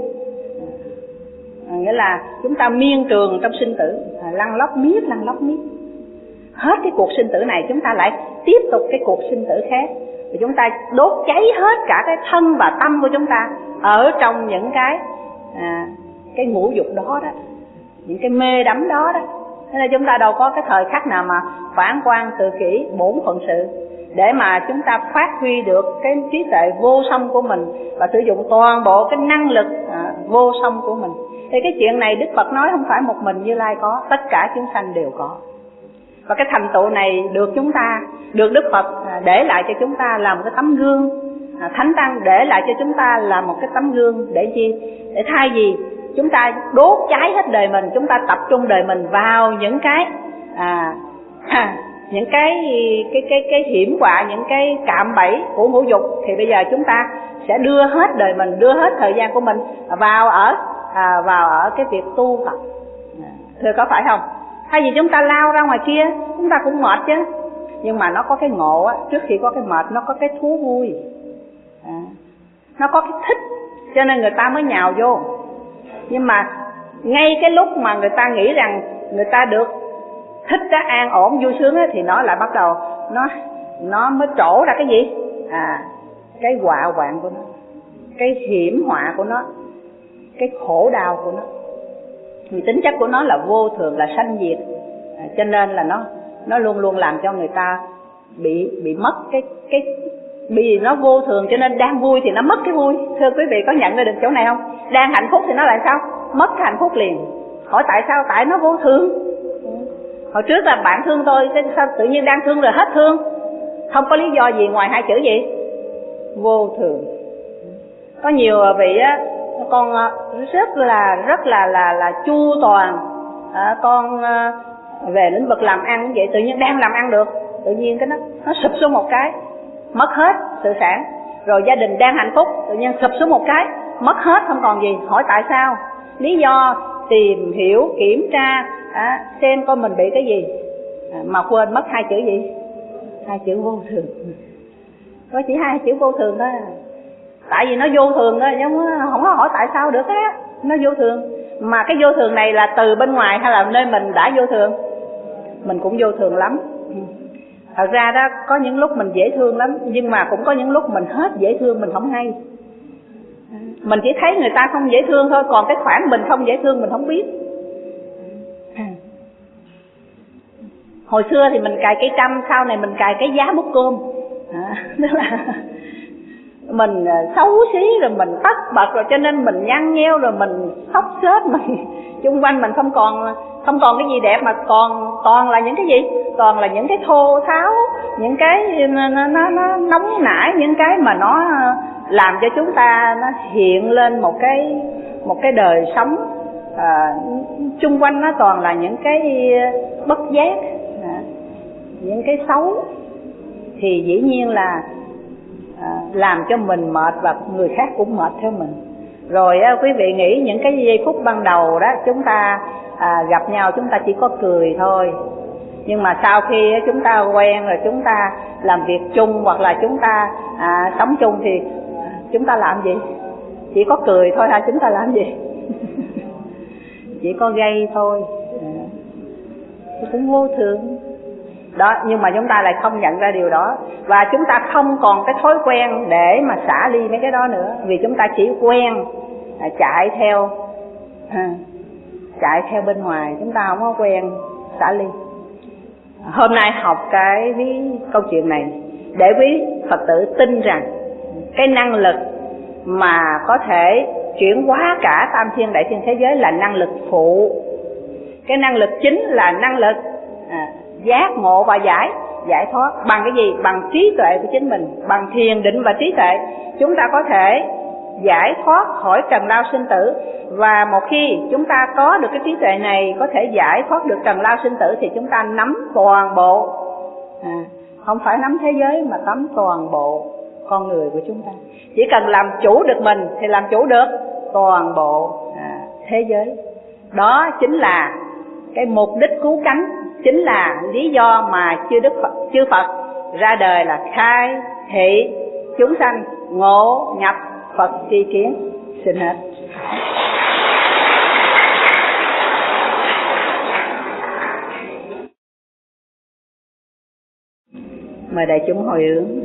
À, nghĩa là chúng ta miên trường trong sinh tử, à, lăn lóc miết, lăn lóc miết. Hết cái cuộc sinh tử này chúng ta lại tiếp tục cái cuộc sinh tử khác. Và chúng ta đốt cháy hết cả cái thân và tâm của chúng ta ở trong những cái à, cái ngũ dục đó đó, những cái mê đắm đó đó. Thế nên chúng ta đâu có cái thời khắc nào mà phản quan tự kỷ bổn phận sự để mà chúng ta phát huy được cái trí tuệ vô song của mình và sử dụng toàn bộ cái năng lực à, vô song của mình. Thì cái chuyện này Đức Phật nói không phải một mình Như Lai có, tất cả chúng sanh đều có. Và cái thành tựu này được chúng ta, được Đức Phật để lại cho chúng ta là một cái tấm gương, Thánh Tăng để lại cho chúng ta là một cái tấm gương để chi? Để thay vì chúng ta đốt cháy hết đời mình, chúng ta tập trung đời mình vào những cái à, ha, những cái cái cái cái hiểm họa, những cái cạm bẫy của ngũ dục, thì bây giờ chúng ta sẽ đưa hết đời mình, đưa hết thời gian của mình vào ở à, vào ở cái việc tu tập. Thưa có phải không? Thay vì chúng ta lao ra ngoài kia, chúng ta cũng mệt chứ. Nhưng mà nó có cái ngộ á, trước khi có cái mệt nó có cái thú vui, à, nó có cái thích, cho nên người ta mới nhào vô. Nhưng mà ngay cái lúc mà người ta nghĩ rằng người ta được thích đó, an ổn vui sướng á, thì nó lại bắt đầu nó nó mới trổ ra cái gì? À, cái họa hoạn của nó, cái hiểm họa của nó, cái khổ đau của nó. Vì tính chất của nó là vô thường, là sanh diệt, à, cho nên là nó nó luôn luôn làm cho người ta bị bị mất cái cái vì nó vô thường, cho nên đang vui thì nó mất cái vui. Thưa quý vị có nhận ra được chỗ này không? Đang hạnh phúc thì nó lại sao? Mất cái hạnh phúc liền. Hỏi tại sao? Tại nó vô thường. Hồi trước là bạn thương tôi, sao tự nhiên đang thương rồi hết thương? Không có lý do gì ngoài hai chữ gì? Vô thường. Có nhiều vị á, con rất là rất là là là chu toàn, à, con về lĩnh vực làm ăn cũng vậy, tự nhiên đang làm ăn được, tự nhiên cái nó nó sụp xuống một cái, mất hết sự sản. Rồi gia đình đang hạnh phúc, tự nhiên sụp xuống một cái, mất hết không còn gì. Hỏi tại sao? Lý do tìm hiểu, kiểm tra, à, xem coi mình bị cái gì, à, mà quên mất hai chữ gì? Hai chữ vô thường. Có chỉ hai chữ vô thường thôi. Tại vì nó vô thường thôi, nhưng không có hỏi tại sao được á. Nó vô thường. Mà cái vô thường này là từ bên ngoài hay là nơi mình đã vô thường? Mình cũng vô thường lắm. Thật ra đó, có những lúc mình dễ thương lắm, nhưng mà cũng có những lúc mình hết dễ thương, mình không hay. Mình chỉ thấy người ta không dễ thương thôi, còn cái khoản mình không dễ thương mình không biết. Hồi xưa thì mình cài cây trăm, sau này mình cài cái giá múc cơm, à, tức là mình xấu xí rồi mình tất bật rồi, cho nên mình nhăn nheo rồi mình xóc xếch, mình chung quanh mình không còn không còn cái gì đẹp, mà còn toàn là những cái gì? Toàn là những cái thô tháo, những cái nó, nó, nó nóng nảy, những cái mà nó làm cho chúng ta nó hiện lên một cái một cái đời sống à, chung quanh nó toàn là những cái bất giác, à, những cái xấu, thì dĩ nhiên là à, làm cho mình mệt và người khác cũng mệt theo mình. Rồi á, quý vị nghĩ những cái giây phút ban đầu đó chúng ta à, gặp nhau chúng ta chỉ có cười thôi, nhưng mà sau khi chúng ta quen rồi, chúng ta làm việc chung hoặc là chúng ta à, sống chung thì chúng ta làm gì? Chỉ có cười thôi hả? Chúng ta làm gì? Chỉ có gây thôi, à, cũng vô thường đó. Nhưng mà chúng ta lại không nhận ra điều đó, và chúng ta không còn cái thói quen để mà xả ly mấy cái đó nữa, vì chúng ta chỉ quen à, chạy theo à, chạy theo bên ngoài, chúng ta không có quen xả ly. Hôm nay học cái cái câu chuyện này để quý Phật tử tin rằng cái năng lực mà có thể chuyển hóa cả tam thiên đại thiên thế giới là năng lực phụ. Cái năng lực chính là năng lực à, giác ngộ và giải giải thoát. Bằng cái gì? Bằng trí tuệ của chính mình, bằng thiền định và trí tuệ. Chúng ta có thể giải thoát khỏi trần lao sinh tử. Và một khi chúng ta có được cái trí tuệ này, có thể giải thoát được trần lao sinh tử, thì chúng ta nắm toàn bộ, à, không phải nắm thế giới mà nắm toàn bộ con người của chúng ta. Chỉ cần làm chủ được mình thì làm chủ được toàn bộ à, thế giới. Đó chính là cái mục đích cứu cánh, chính là lý do mà chư Đức Phật, chư Phật ra đời, là khai thị chúng sanh ngộ nhập Phật tri kiến. Xin hết. Mời đại chúng hồi hướng.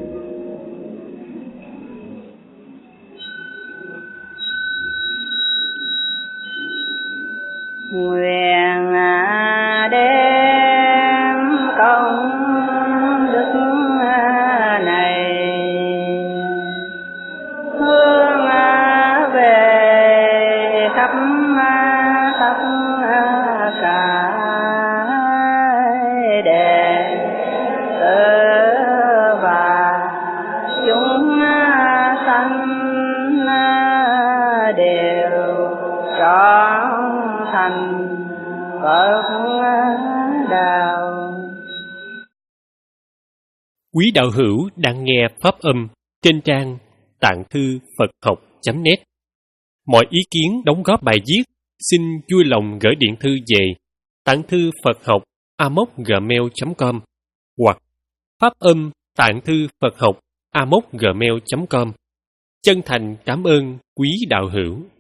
Nguyện đem công đức này hướng về khắp khắp cả đệ tử và chúng sanh đều trọn thành Phật đạo. Quý đạo hữu đang nghe pháp âm trên trang tạng thư Phật học chấm net. Mọi ý kiến đóng góp bài viết xin vui lòng gửi điện thư về tạng thư Phật học a m o c gmail chấm com hoặc pháp âm tạng thư Phật học a m o c gmail chấm com. Chân thành cảm ơn quý đạo hữu.